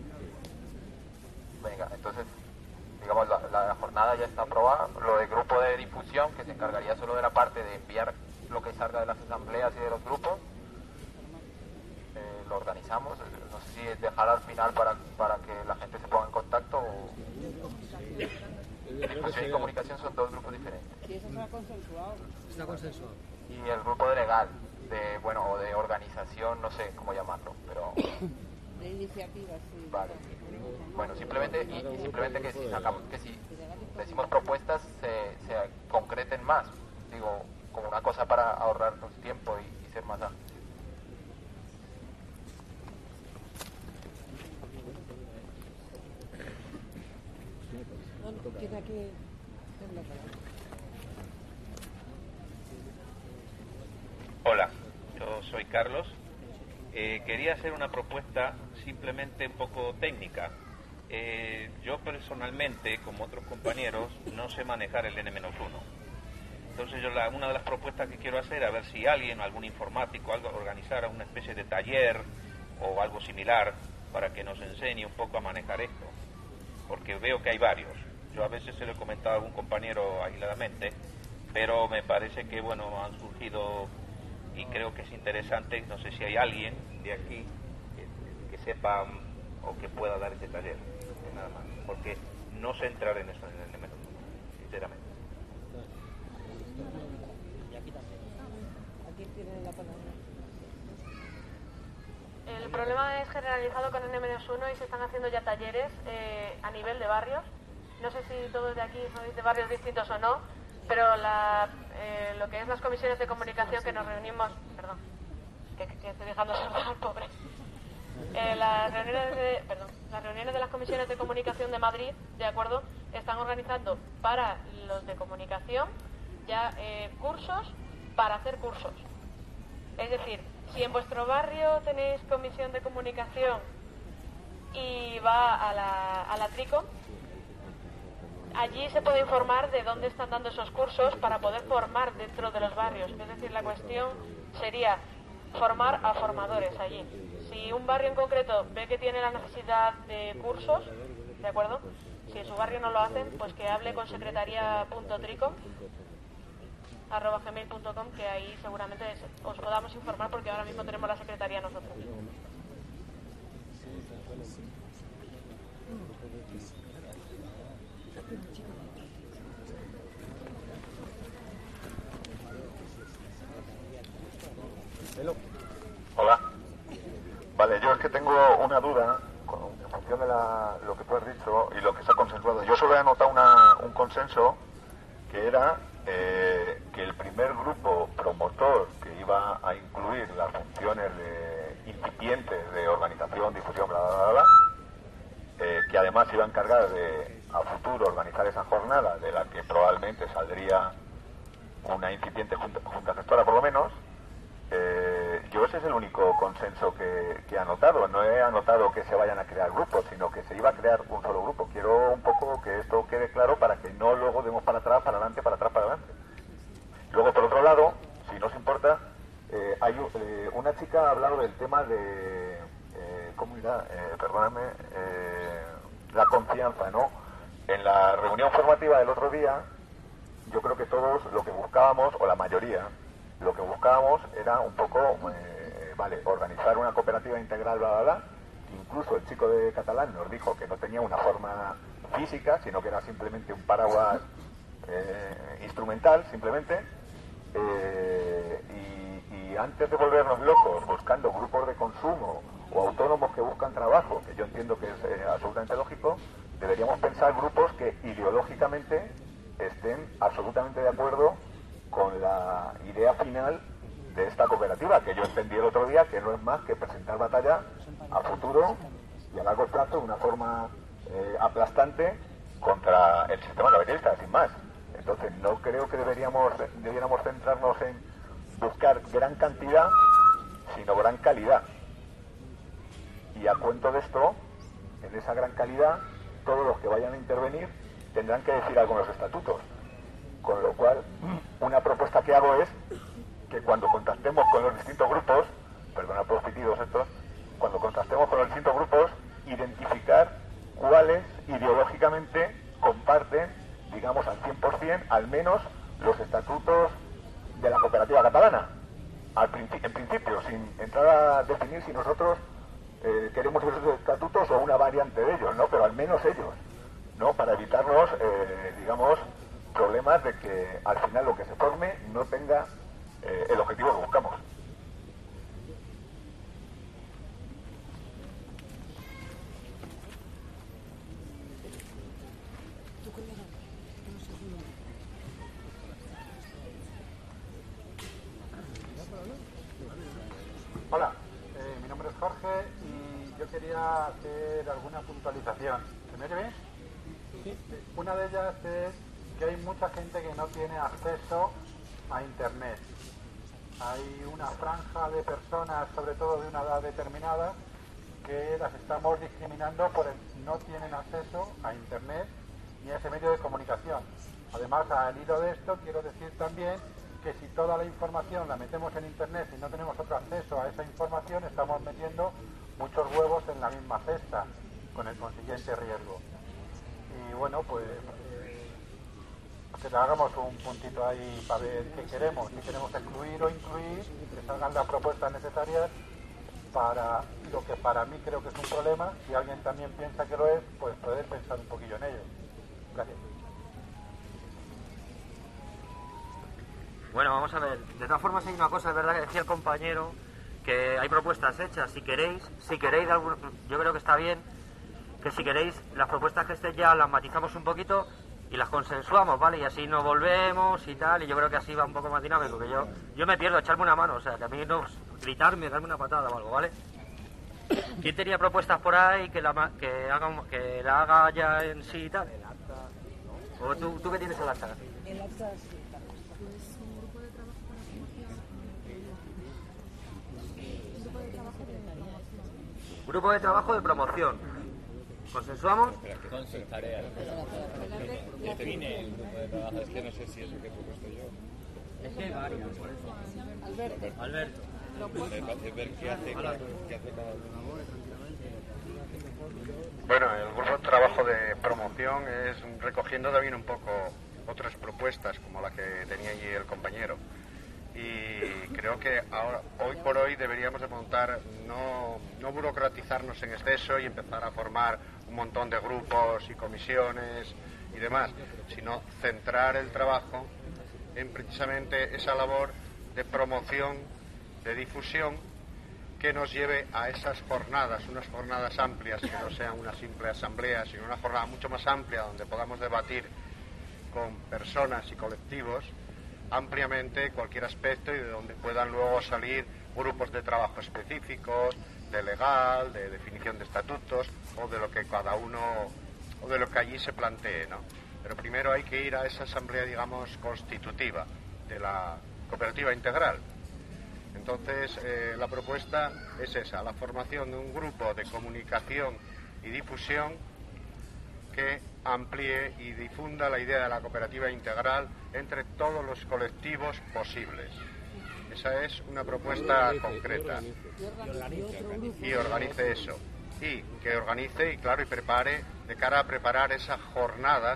Venga, entonces, digamos, la jornada ya está aprobada. Lo de grupo de difusión, que se encargaría solo de la parte de enviar lo que salga de las asambleas y de los grupos, lo organizamos. No sé si dejar al final para que la gente se ponga en contacto o... Difusión y comunicación son dos grupos diferentes. Sí, eso está consensuado. Está consensuado. Y el grupo de legal, o de organización, no sé cómo llamarlo, pero... De iniciativa, sí. Vale. Bueno, simplemente que si decimos propuestas se concreten más. Digo, como una cosa para ahorrarnos tiempo y ser más ágiles. ¿Quién aquí tiene la palabra? Hola, yo soy Carlos. Quería hacer una propuesta simplemente un poco técnica. Yo personalmente, como otros compañeros, no sé manejar el N-1. Entonces una de las propuestas que quiero hacer, a ver si alguien, algún informático, organizara una especie de taller o algo similar para que nos enseñe un poco a manejar esto. Porque veo que hay varios. Yo a veces se lo he comentado a algún compañero aisladamente, pero me parece que, bueno, han surgido y creo que es interesante. No sé si hay alguien de aquí que sepa o que pueda dar ese taller, nada más, porque no sé entrar en eso en el N-1, sinceramente. Y aquí también. Aquí tiene la palabra. El problema es generalizado con N-1 y se están haciendo ya talleres a nivel de barrios. No sé si todos de aquí sois de barrios distintos o no, pero lo que es las comisiones de comunicación que nos reunimos... Perdón, que estoy dejando sordo al pobre. Las reuniones de las comisiones de comunicación de Madrid, de acuerdo, están organizando para los de comunicación ya cursos para hacer cursos. Es decir, si en vuestro barrio tenéis comisión de comunicación y va a la Tricom, allí se puede informar de dónde están dando esos cursos para poder formar dentro de los barrios. Es decir, la cuestión sería formar a formadores allí. Si un barrio en concreto ve que tiene la necesidad de cursos, ¿de acuerdo? Si en su barrio no lo hacen, pues que hable con secretaria.tricom@gmail.com, que ahí seguramente os podamos informar, porque ahora mismo tenemos la secretaría nosotros. Hola. Vale, yo es que tengo una duda en función de lo que tú has dicho y lo que se ha consensuado. Yo solo he anotado un consenso que era que el primer grupo promotor que iba a incluir las funciones incipientes de organización, difusión, bla, bla, bla, bla, que además iba a encargar de a futuro organizar esa jornada, de la que probablemente saldría una incipiente junta gestora por lo menos. Yo ese es el único consenso que he anotado. No he anotado que se vayan a crear grupos, sino que se iba a crear un solo grupo. Quiero un poco que esto quede claro para que no luego demos para atrás, para adelante, para atrás, para adelante. Luego, por otro lado, si no os importa, hay una chica ha hablado del tema de ¿cómo irá? Perdóname, la confianza, ¿no? En la reunión formativa del otro día, yo creo que todos lo que buscábamos, o la mayoría, lo que buscábamos era un poco, organizar una cooperativa integral, bla, bla, bla. Incluso el chico de catalán nos dijo que no tenía una forma física, sino que era simplemente un paraguas instrumental, simplemente. y antes de volvernos locos buscando grupos de consumo o autónomos que buscan trabajo, que yo entiendo que es absolutamente lógico, deberíamos pensar grupos que ideológicamente estén absolutamente de acuerdo con la idea final de esta cooperativa, que yo entendí el otro día que no es más que presentar batalla a futuro y a largo plazo de una forma aplastante contra el sistema capitalista, sin más. Entonces no creo que debiéramos centrarnos en buscar gran cantidad, sino gran calidad. Y a cuento de esto, en esa gran calidad, todos los que vayan a intervenir tendrán que decir algo en los estatutos. Con lo cual, una propuesta que hago es que cuando contactemos con los distintos grupos, perdona por los pitidos estos, cuando contactemos con los distintos grupos, identificar cuáles ideológicamente comparten, digamos al 100%, al menos los estatutos de la cooperativa catalana. En principio, sin entrar a definir si nosotros queremos esos estatutos o una variante de ellos, ¿no? Pero al menos ellos, ¿no? Para evitarnos, digamos, problemas de que al final lo que se forme no tenga el objetivo que buscamos. Hola, mi nombre es Jorge y yo quería hacer alguna puntualización. ¿Se me oye bien? Sí. Una de ellas es que hay mucha gente que no tiene acceso a Internet. Hay una franja de personas, sobre todo de una edad determinada, que las estamos discriminando por el no tienen acceso a Internet ni a ese medio de comunicación. Además, al hilo de esto, quiero decir también que si toda la información la metemos en Internet y no tenemos otro acceso a esa información, estamos metiendo muchos huevos en la misma cesta, con el consiguiente riesgo. Y bueno, pues que le hagamos un puntito ahí para ver qué queremos, si queremos excluir o incluir, que salgan las propuestas necesarias para lo que para mí creo que es un problema. Si alguien también piensa que lo es, pues poder pensar un poquillo en ello. Gracias. Bueno, vamos a ver. De todas formas hay una cosa, es verdad que decía el compañero, que hay propuestas hechas. Si queréis, yo creo que está bien que si queréis las propuestas que estén ya las matizamos un poquito y las consensuamos, ¿vale? Y así nos volvemos y tal, y yo creo que así va un poco más dinámico, que yo me pierdo, echarme una mano, o sea, que a mí no gritarme, darme una patada o algo, ¿vale? ¿Quién tenía propuestas por ahí que la haga ya en sí y tal? El acta, ¿no? ¿O tú qué tienes el acta? El acta, sí. Grupo de trabajo de promoción. ¿Consensuamos? Consensuaré. Define el grupo de trabajo, es que no sé si es lo que he propuesto yo. Es que hay varios, por eso. Alberto. Ver qué hace cada uno. Bueno, el grupo de trabajo de promoción es recogiendo también un poco otras propuestas como la que tenía allí el compañero. Y creo que ahora, hoy por hoy deberíamos de montar, no burocratizarnos en exceso y empezar a formar un montón de grupos y comisiones y demás, sino centrar el trabajo en precisamente esa labor de promoción, de difusión, que nos lleve a esas jornadas, unas jornadas amplias, que no sean una simple asamblea, sino una jornada mucho más amplia donde podamos debatir con personas y colectivos ampliamente cualquier aspecto y de donde puedan luego salir grupos de trabajo específicos, de legal, de definición de estatutos o de lo que cada uno o de lo que allí se plantee, ¿no? Pero primero hay que ir a esa asamblea, digamos, constitutiva de la cooperativa integral. Entonces, la propuesta es esa, la formación de un grupo de comunicación y difusión que amplíe y difunda la idea de la cooperativa integral entre todos los colectivos posibles. Esa es una propuesta concreta. Y organice eso. Y que organice y claro y prepare de cara a preparar esas jornadas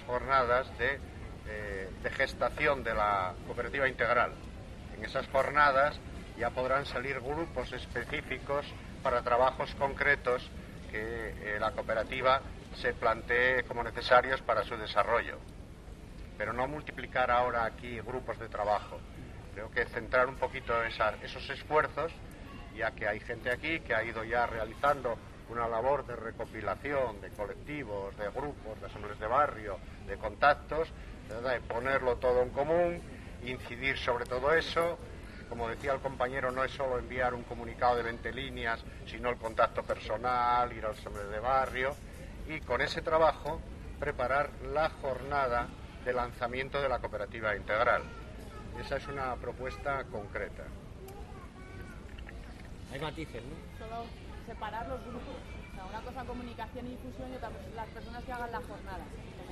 de gestación de la cooperativa integral. En esas jornadas ya podrán salir grupos específicos para trabajos concretos que la cooperativa se plantee como necesarios para su desarrollo. Pero no multiplicar ahora aquí grupos de trabajo, Creo que centrar un poquito esos esfuerzos, ya que hay gente aquí que ha ido ya realizando una labor de recopilación de colectivos, de grupos, de asambleas de barrio, de contactos, de ponerlo todo en común, incidir sobre todo eso. Como decía el compañero, no es solo enviar un comunicado de 20 líneas, sino el contacto personal, ir a las asambleas de barrio y con ese trabajo preparar la jornada de lanzamiento de la cooperativa integral. Esa es una propuesta concreta. Hay matices, ¿no? Solo separar los grupos. O sea, una cosa comunicación y difusión y otra las personas que hagan la jornada.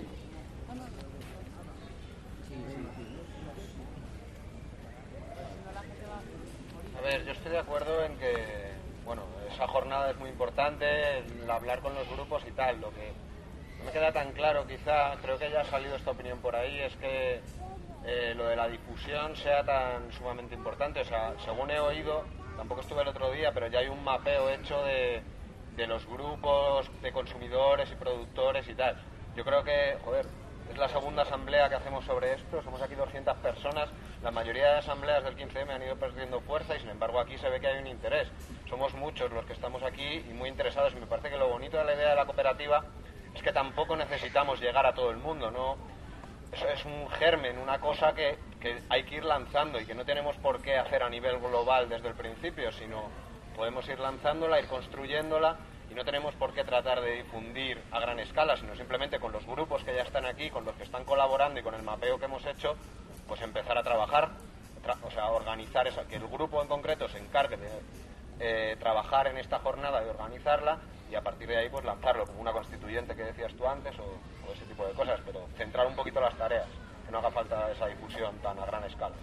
A ver, yo estoy de acuerdo en que, bueno, esa jornada es muy importante, el hablar con los grupos y tal. Lo que no me queda tan claro, quizá, creo que ya ha salido esta opinión por ahí, es que lo de la difusión sea tan sumamente importante. O sea, según he oído, tampoco estuve el otro día, pero ya hay un mapeo hecho de los grupos de consumidores y productores y tal. Yo creo que, joder, es la segunda asamblea que hacemos sobre esto, somos aquí 200 personas, la mayoría de asambleas del 15M han ido perdiendo fuerza y sin embargo aquí se ve que hay un interés. Somos muchos los que estamos aquí y muy interesados, y me parece que lo bonito de la idea de la cooperativa es que tampoco necesitamos llegar a todo el mundo, ¿no? Eso es un germen, una cosa que hay que ir lanzando y que no tenemos por qué hacer a nivel global desde el principio, sino podemos ir lanzándola, ir construyéndola, y no tenemos por qué tratar de difundir a gran escala, sino simplemente con los grupos que ya están aquí, con los que están colaborando y con el mapeo que hemos hecho, pues empezar a trabajar, o sea, organizar eso, que el grupo en concreto se encargue de trabajar en esta jornada y organizarla, y a partir de ahí pues lanzarlo como una constituyente que decías tú antes o ese tipo de cosas, pero centrar un poquito las tareas, que no haga falta esa difusión tan a gran escala.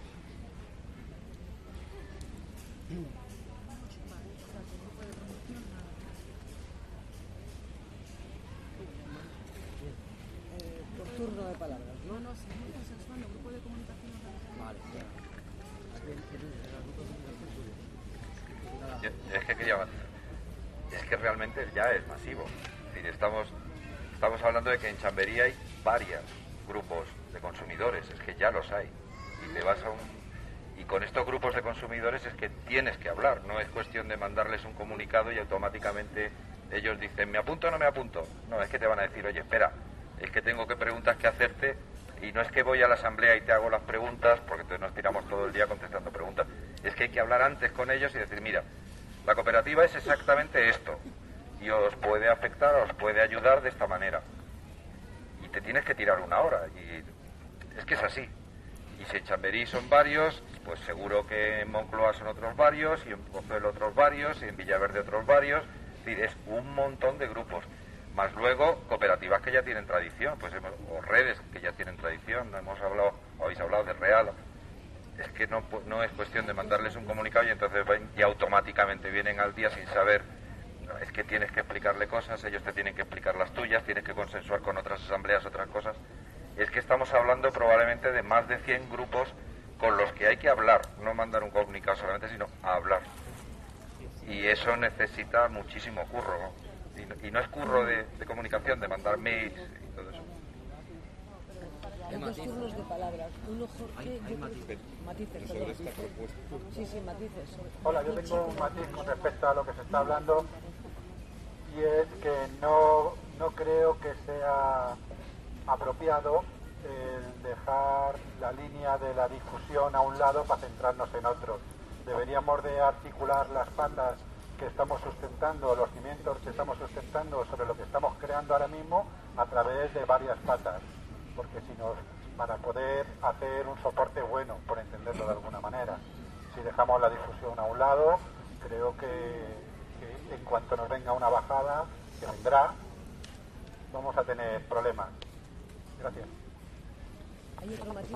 Por turno de palabras, ¿no? No, seguimos consensuando, grupo de comunicación. Vale, ya. Es que quería avanzar. Es que realmente ya es masivo. Es decir, estamos hablando de que en Chamberí hay varios grupos de consumidores, es que ya los hay. Y te vas y con estos grupos de consumidores es que tienes que hablar, no es cuestión de mandarles un comunicado y automáticamente ellos dicen, ¿me apunto o no me apunto? No, es que te van a decir, oye, espera, es que tengo que preguntas que hacerte, y no es que voy a la asamblea y te hago las preguntas, porque entonces nos tiramos todo el día contestando preguntas. Es que hay que hablar antes con ellos y decir, mira, la cooperativa es exactamente esto, y os puede afectar, os puede ayudar de esta manera. Y te tienes que tirar una hora, y es que es así. Y si en Chamberí son varios, pues seguro que en Moncloa son otros varios, y en Pozuelo otros varios, y en Villaverde otros varios. Es decir, es un montón de grupos. Más luego cooperativas que ya tienen tradición, pues o redes que ya tienen tradición. Habéis hablado de Real. Es que no es cuestión de mandarles un comunicado y entonces y automáticamente vienen al día sin saber. Es que tienes que explicarle cosas, ellos te tienen que explicar las tuyas, tienes que consensuar con otras asambleas otras cosas. Es que estamos hablando probablemente de más de 100 grupos con los que hay que hablar, no mandar un comunicado solamente, sino hablar. Y eso necesita muchísimo curro, ¿no? Y no es curro de comunicación, de mandar mails y todo eso. Hay dos turnos de palabras. Uno, Jorge, hay matices. Matices, sobre perdón. esta propuesta. Sí, matices. Hola, yo tengo un matiz con respecto a lo que se está hablando, y es que no creo que sea apropiado el dejar la línea de la difusión a un lado para centrarnos en otro. Deberíamos de articular las patas que estamos sustentando, los cimientos que estamos sustentando sobre lo que estamos creando ahora mismo a través de varias patas, porque para poder hacer un soporte bueno, por entenderlo de alguna manera. Si dejamos la difusión a un lado, creo que en cuanto nos venga una bajada, que vendrá, vamos a tener problemas. Gracias. Hay otro matiz.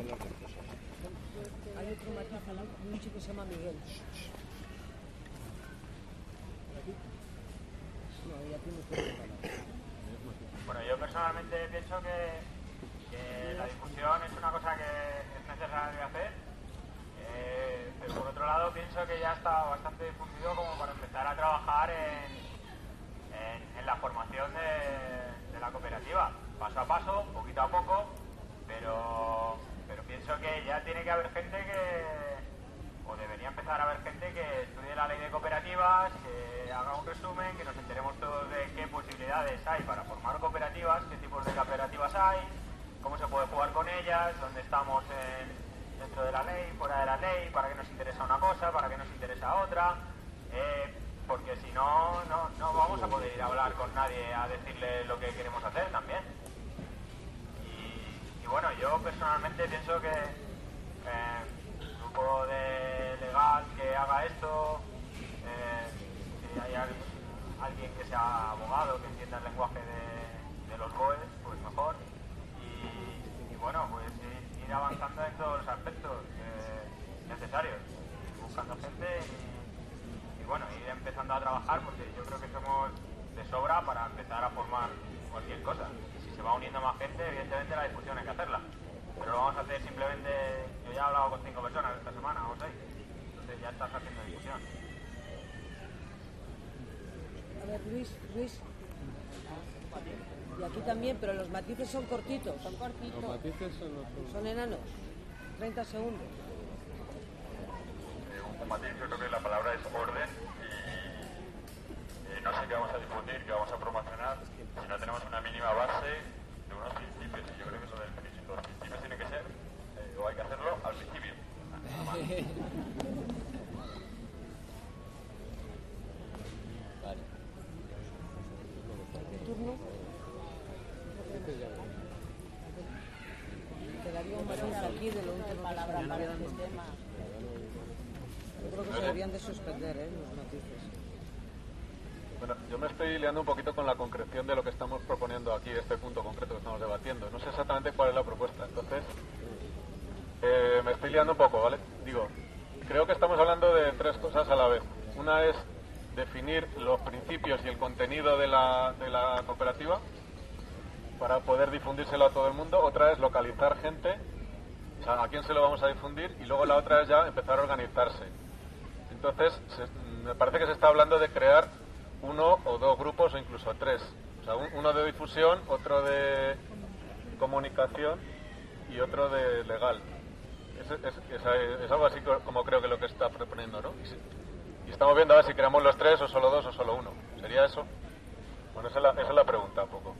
Hay otro matiz al lado de un chico que se llama Miguel. No, ya tiene que... Bueno, yo personalmente pienso que la difusión es una cosa que es necesaria hacer, pero por otro lado pienso que ya está bastante difundido como para empezar a trabajar en la formación de la cooperativa, paso a paso, poquito a poco, pero pienso que ya tiene que haber gente o debería empezar a haber gente que estudie la ley de cooperativas, que haga un resumen, que nos enteremos todos de qué posibilidades hay para formar cooperativas, qué tipos de cooperativas hay, cómo se puede jugar con ellas, dónde estamos dentro de la ley, fuera de la ley, para qué nos interesa una cosa, para qué nos interesa otra, porque si no, no vamos a poder ir a hablar con nadie a decirle lo que queremos hacer también. Y bueno, yo personalmente pienso que el grupo de legal que haga esto, si hay alguien que sea abogado, que entienda el lenguaje de los BOEs, pues mejor. Y bueno, pues ir avanzando en todos los aspectos necesarios, buscando gente y bueno, ir empezando a trabajar, porque yo creo que somos de sobra para empezar a formar cualquier cosa. Y si se va uniendo más gente, evidentemente la discusión hay que hacerla. Pero lo vamos a hacer simplemente, yo ya he hablado con 5 personas esta semana o 6, entonces ya estás haciendo discusión. A ver, Luis. Y aquí también, pero los matices son cortitos. Son cortitos. Los matices son enanos. 30 segundos. Un matiz, yo creo que la palabra es orden y no sé qué vamos a difundir, qué vamos a promocionar si no tenemos una mínima base de unos principios. Y yo creo que eso los principios tiene que ser, o hay que hacerlo al principio. Nada más. Vale. ¿Turno? Quedaría un matiz aquí de lo último palabra para este tema. Yo creo que se deberían de suspender los matices. Bueno, yo me estoy liando un poquito con la concreción de lo que estamos proponiendo aquí, este punto concreto que estamos debatiendo. No sé exactamente cuál es la propuesta, entonces me estoy liando un poco, ¿vale? Digo, creo que estamos hablando de 3 cosas a la vez. Una es definir los principios y el contenido de la cooperativa para poder difundírselo a todo el mundo. Otra es localizar gente, o sea, a quién se lo vamos a difundir, y luego la otra es ya empezar a organizarse. Entonces, me parece que se está hablando de crear 1 o 2 grupos o incluso 3. O sea, uno de difusión, otro de comunicación y otro de legal. Es algo así como creo que lo que está proponiendo, ¿no? Y estamos viendo a ver si creamos los 3 o solo 2 o solo 1. ¿Sería eso? Bueno, esa es la pregunta un poco.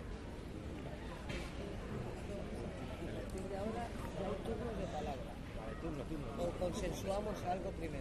Desde ahora ya hay turnos de palabra. O consensuamos algo primero.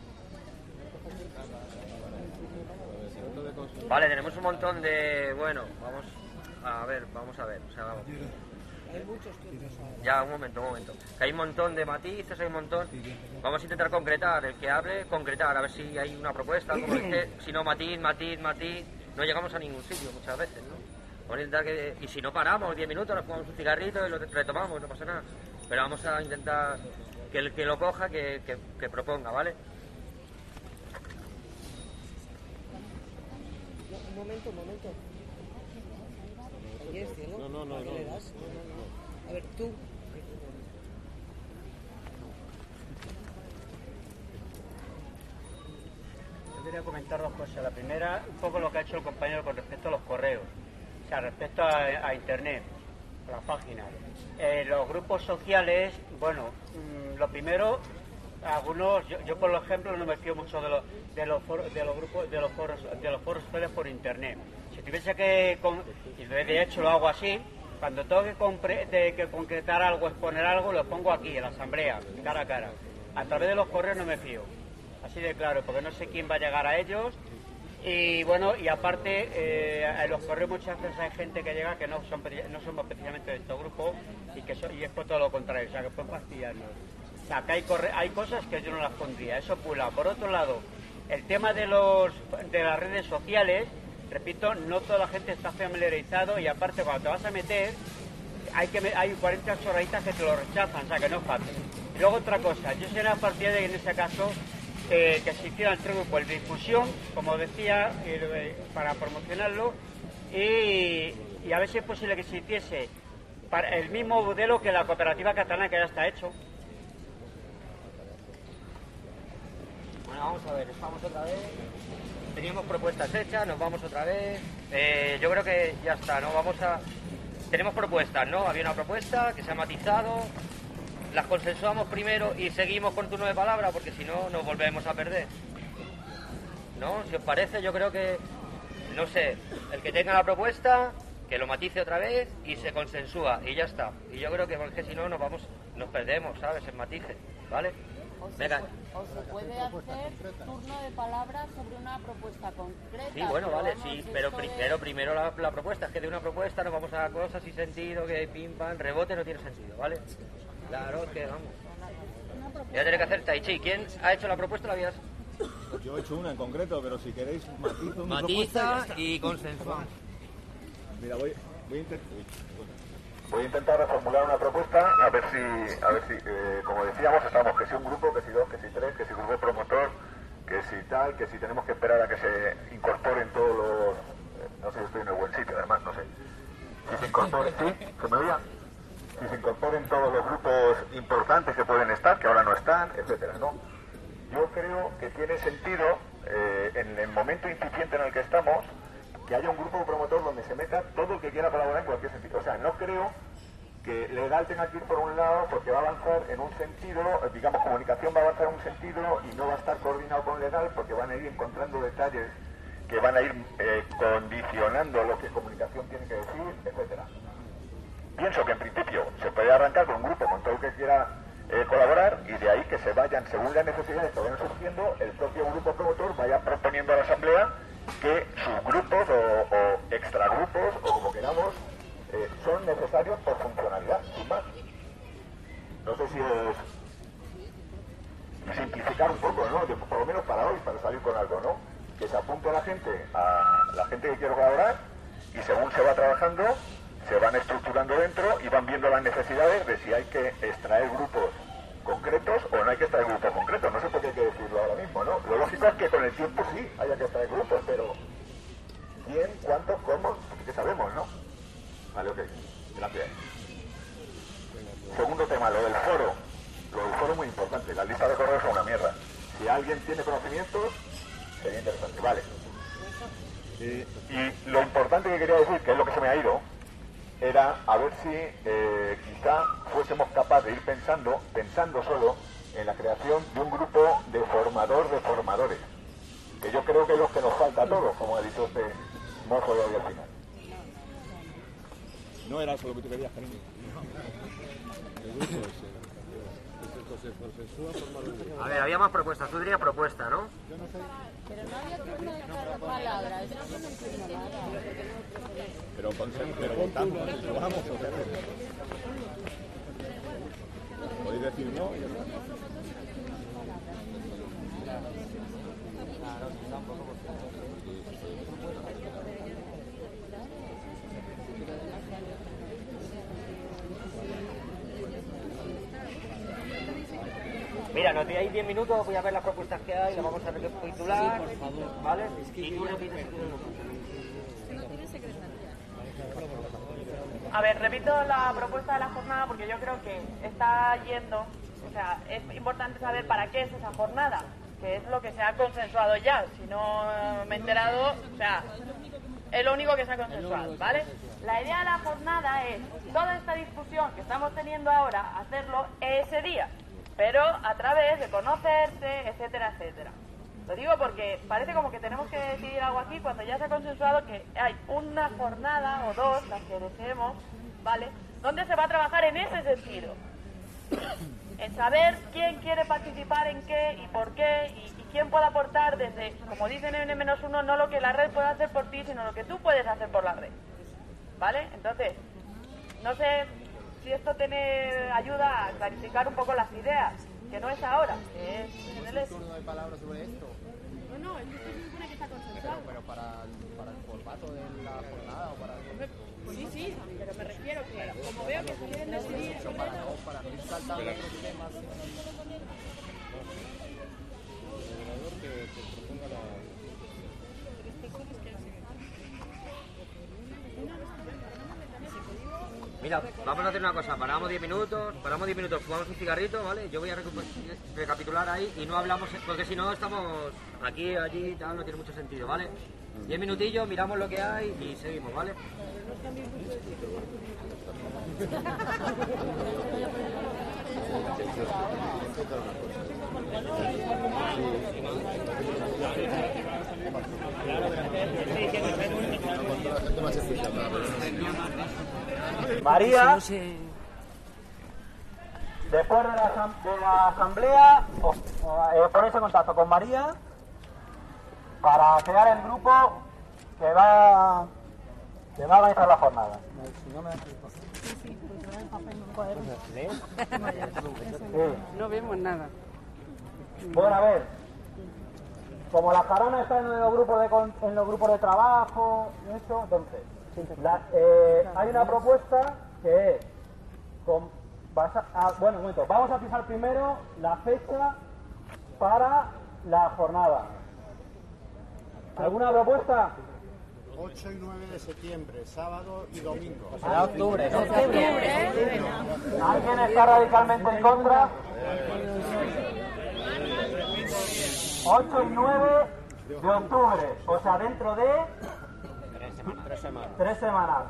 Vale, tenemos un montón de... Bueno, vamos a ver. O sea, vamos. Hay muchos turnos ahora. Ya, un momento. Que hay un montón de matices, hay un montón. Vamos a intentar concretar, el que hable, concretar, a ver si hay una propuesta, como dice, si no matiz. No llegamos a ningún sitio muchas veces, ¿no? Vamos a intentar que... Y si no paramos 10 minutos, nos fumamos un cigarrito y lo retomamos, no pasa nada. Pero vamos a intentar que el que lo coja, que proponga, ¿vale? Un momento. Ahí es, ¿no? No. ¿Qué le das? No. A ver, tú. Yo quería comentar 2 cosas. La primera, un poco lo que ha hecho el compañero con respecto a los correos. O sea, respecto a Internet, a las páginas. Los grupos sociales, bueno, lo primero, algunos, yo por ejemplo no me fío mucho de los foros sociales por Internet. Si tuviese que, y de hecho lo hago así, cuando tengo que concretar algo, exponer algo, lo pongo aquí, en la asamblea, cara a cara. A través de los correos no me fío, así de claro, porque no sé quién va a llegar a ellos. Y bueno, y aparte, en los correos muchas veces hay gente que llega que no somos precisamente de estos grupos y es por todo lo contrario, o sea, que pueden fastidiarnos. O sea, que hay cosas que yo no las pondría, eso por un lado. Por otro lado, el tema de las redes sociales, repito, no toda la gente está familiarizado y aparte cuando te vas a meter, hay 40 chorraditas que te lo rechazan, o sea, que no es fácil. Y luego otra cosa, yo sería partidario de que en este caso que se hiciera entre grupos de difusión, como decía, para promocionarlo y a ver si es posible que se hiciese para el mismo modelo que la cooperativa catalana que ya está hecho. Bueno, vamos a ver, estamos otra vez. Teníamos propuestas hechas, nos vamos otra vez. Yo creo que ya está, ¿no? Tenemos propuestas, ¿no? Había una propuesta que se ha matizado. las consensuamos primero y seguimos con turno de palabra, porque si no nos volvemos a perder. ¿No? Si os parece, yo creo que, no sé, el que tenga la propuesta, que lo matice otra vez y se consensúa y ya está. Y yo creo que porque si no nos perdemos, ¿sabes? En matices, ¿vale? Venga. O se puede hacer turno de palabra sobre una propuesta concreta. Sí, bueno, vale, sí, pero primero la propuesta. Es que de una propuesta nos vamos a cosas sin sentido, que pim, pam, rebote no tiene sentido, ¿vale? Claro, es que vamos. Voy a tener que hacer Tai Chi. ¿Quién ha hecho la propuesta? ¿La habías? Yo he hecho una en concreto, pero si queréis matizo mi Matiza propuesta y consensuamos. Mira, voy a intentar reformular una propuesta, a ver si como decíamos, estamos que si un grupo, que si dos, que si tres, que si grupo promotor, que si tal, que si tenemos que esperar a que se incorporen todos los... no sé si estoy en el buen sitio, además, no sé. Si se incorporen, ¿sí? ¿Se me oía? Si se incorporen todos los grupos importantes que pueden estar, que ahora no están, etcétera, ¿no? Yo creo que tiene sentido, en el momento incipiente en el que estamos, que haya un grupo promotor donde se meta todo el que quiera colaborar en cualquier sentido. O sea, no creo que legal tenga que ir por un lado porque va a avanzar en un sentido, digamos, comunicación va a avanzar en un sentido y no va a estar coordinado con legal porque van a ir encontrando detalles que van a ir condicionando lo que comunicación tiene que decir, etcétera. Pienso que en principio se puede arrancar con un grupo con todo el que quiera colaborar y de ahí que se vayan, según las necesidades que vayan surgiendo, el propio grupo promotor vaya proponiendo a la asamblea que subgrupos o extragrupos o como queramos son necesarios por funcionalidad, sin más. No sé si es simplificar un poco, ¿no? Por lo menos para hoy, para salir con algo, ¿no? Que se apunte a la gente que quiere colaborar y según se va trabajando se van estructurando dentro y van viendo las necesidades de si hay que extraer grupos concretos o no hay que extraer grupos concretos. No sé por qué hay que decirlo ahora mismo, ¿no? Lo lógico es que con el tiempo sí haya que extraer grupos, pero ¿quién, cuántos, cómo? ¿Qué sabemos, no? Vale, ok. Gracias. Segundo tema, lo del foro. Lo del foro es muy importante. Las listas de correos son una mierda. Si alguien tiene conocimientos, sería interesante. Vale. Y lo importante que quería decir, que es lo que se me ha ido, era a ver si quizá fuésemos capaces de ir pensando solo en la creación de un grupo de formadores, que yo creo que es lo que nos falta a todos, como ha dicho este mozo de hoy al final. No era eso lo que tú querías, cariño. El grupo se consensúa formar un grupo. A ver, había más propuestas. Tú dirías propuesta, ¿no? Pero no había turno de palabra, eso no entiendo nada. Pero votamos, vamos a ver. Podéis decir no y ya está. Mira, nos hay 10 minutos, voy a ver las propuestas que hay, las vamos a recapitular. Sí, por favor. ¿Vale? Es que y tú repites. A ver, repito la propuesta de la jornada porque yo creo que está yendo, o sea, es importante saber para qué es esa jornada, que es lo que se ha consensuado ya. Si no me he enterado, o sea, es lo único que se ha consensuado, ¿vale? La idea de la jornada es toda esta discusión que estamos teniendo ahora, hacerlo ese día, pero a través de conocerse, etcétera, etcétera. Lo digo porque parece como que tenemos que decidir algo aquí cuando ya se ha consensuado que hay una jornada o dos, las que deseemos, ¿vale? Donde se va a trabajar en ese sentido. En saber quién quiere participar en qué y por qué y quién puede aportar desde, como dicen en N-1, no lo que la red puede hacer por ti, sino lo que tú puedes hacer por la red. ¿Vale? Entonces, no sé si esto tiene ayuda a clarificar un poco las ideas, que no es ahora, que es en el turno de palabras sobre esto. No, es que esto se supone que está consensuado. Pero para el formato de la jornada o para el... Pues sí, pero me refiero que como veo que se quieren decidir sobre eso... Para ir saltando otros temas... Mira, vamos a hacer una cosa, paramos 10 minutos, fumamos un cigarrito, ¿vale? Yo voy a recapitular ahí y no hablamos, porque si no estamos aquí, allí, tal, no tiene mucho sentido, ¿vale? 10 minutillos, miramos lo que hay y seguimos, ¿vale? María, después de la asamblea, ponéis en contacto con María para crear el grupo que va a organizar la jornada. No vemos nada. Bueno, a ver, como la jarana está en los grupos de trabajo, eso, entonces, hay una propuesta que es, bueno, un momento, vamos a fijar primero la fecha para la jornada. ¿Alguna propuesta? 8 y 9 de septiembre, sábado y domingo. Será octubre, ¿no? ¿Alguien está radicalmente en contra? 8 y 9 de octubre, o sea, dentro de 3 semanas.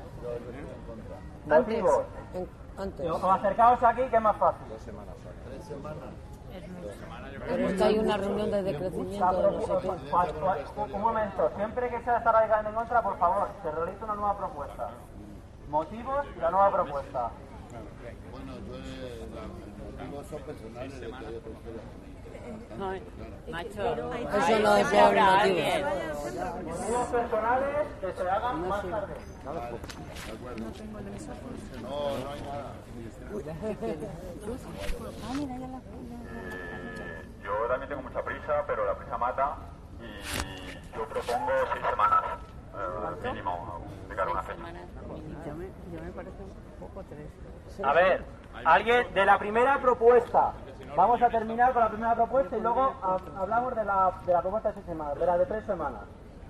Motivos. Os acercaos aquí, que es más fácil. 2 semanas. 3 semanas. Pero es que hay una reunión de decrecimiento. No sé qué. Un momento, siempre que sea estar radicalmente en contra, por favor, se realiza una nueva propuesta. Motivos y la nueva propuesta. Bueno, los motivos son personales. Macho, eso no es por motivos. Motivos personales que se hagan más tarde. No hay nada. Yo también tengo mucha prisa, pero la prisa mata y yo propongo 6 semanas mínimo, de cara a una fecha. Yo me parece un poco 3. A ver, alguien de la primera propuesta. Vamos a terminar con la primera propuesta y luego hablamos de la propuesta de 6 semanas, de la de 3 semanas.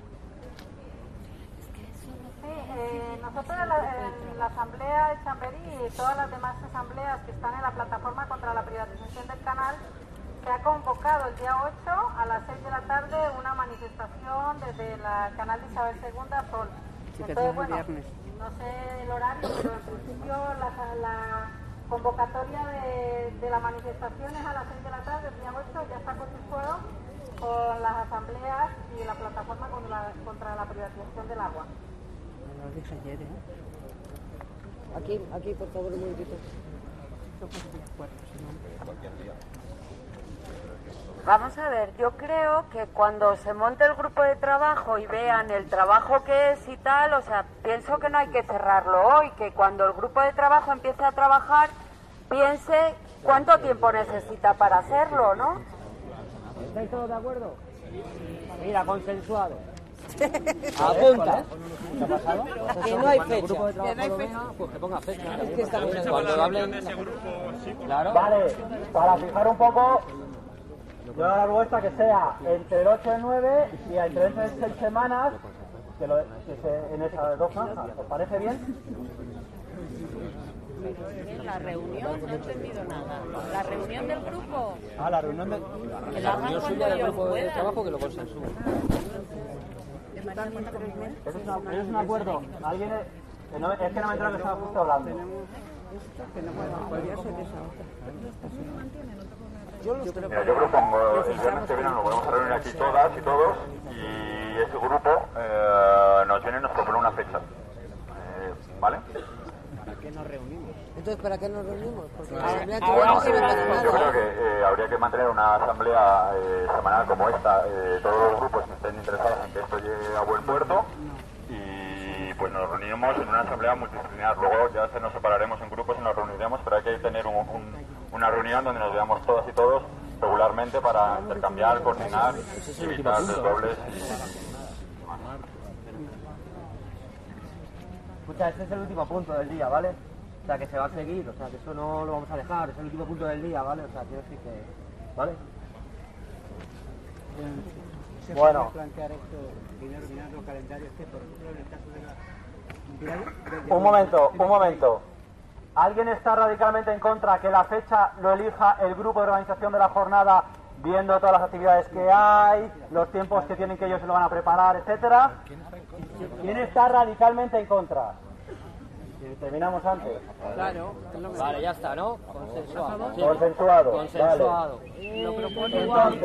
Sí, nosotros en la asamblea de Chamberí y todas las demás asambleas que están en la plataforma contra la privatización del canal, se ha convocado el día 8 a las 6 de la tarde una manifestación desde el canal de Isabel II a Sol. Entonces, bueno, no sé el horario, pero en principio la convocatoria de la manifestación es a las 6 de la tarde, el día 8, ya está consensuado con las asambleas y la plataforma contra la privatización del agua. Lo dije ayer, Aquí, por favor, un momentito. Vamos a ver, yo creo que cuando se monte el grupo de trabajo y vean el trabajo que es y tal, o sea, pienso que no hay que cerrarlo hoy, que cuando el grupo de trabajo empiece a trabajar, piense cuánto tiempo necesita para hacerlo, ¿no? ¿Estáis todos de acuerdo? Mira, consensuado. Apunta. ¿Qué ha pasado? Que no hay fecha. Que no hay fecha. Pues que ponga fecha. Es que estamos cuando hablen ese grupo, claro. Vale, para fijar un poco, yo la propuesta que sea entre el 8 y el 9 y entre el 8 y 6 semanas, en esas 2 franjas. ¿Os parece bien? La reunión, no he entendido nada. La reunión del grupo. La reunión del reunión suya del grupo de trabajo que lo consensúe. ¿Es un acuerdo? ¿Alguien es que no me entero que estaba justo hablando? Mira, yo propongo el viernes que viene nos volvemos a reunir aquí todas y todos y ese grupo nos viene y nos propone una fecha. ¿Vale? ¿Para qué nos reunimos? Entonces, ¿para qué nos reunimos? Porque la asamblea yo creo que habría que mantener una asamblea semanal como esta, todos los grupos que estén interesados en que esto llegue a buen puerto y pues nos reunimos en una asamblea multidisciplinar. Luego ya nos separaremos en grupos y nos reuniremos, pero hay que tener una reunión donde nos veamos todas y todos regularmente para intercambiar, coordinar y evitar desdobles. Escucha, este es el último punto del día, ¿vale? O sea, que se va a seguir, o sea, que eso no lo vamos a dejar, es el último punto del día, ¿vale? O sea, quiero decir que... ¿Vale? Bueno. Plantear esto, primero mirar los calendarios, que por ejemplo en el caso de la... Un momento. ¿Alguien está radicalmente en contra que la fecha lo elija el grupo de organización de la jornada, viendo todas las actividades que hay, los tiempos que tienen que ellos se lo van a preparar, etcétera? ¿Quién está radicalmente en contra? Si terminamos antes. Claro. Vale, ya está, ¿no? Consensuado. Consensuado. Consensuado. Vale. Lo propone Entonces,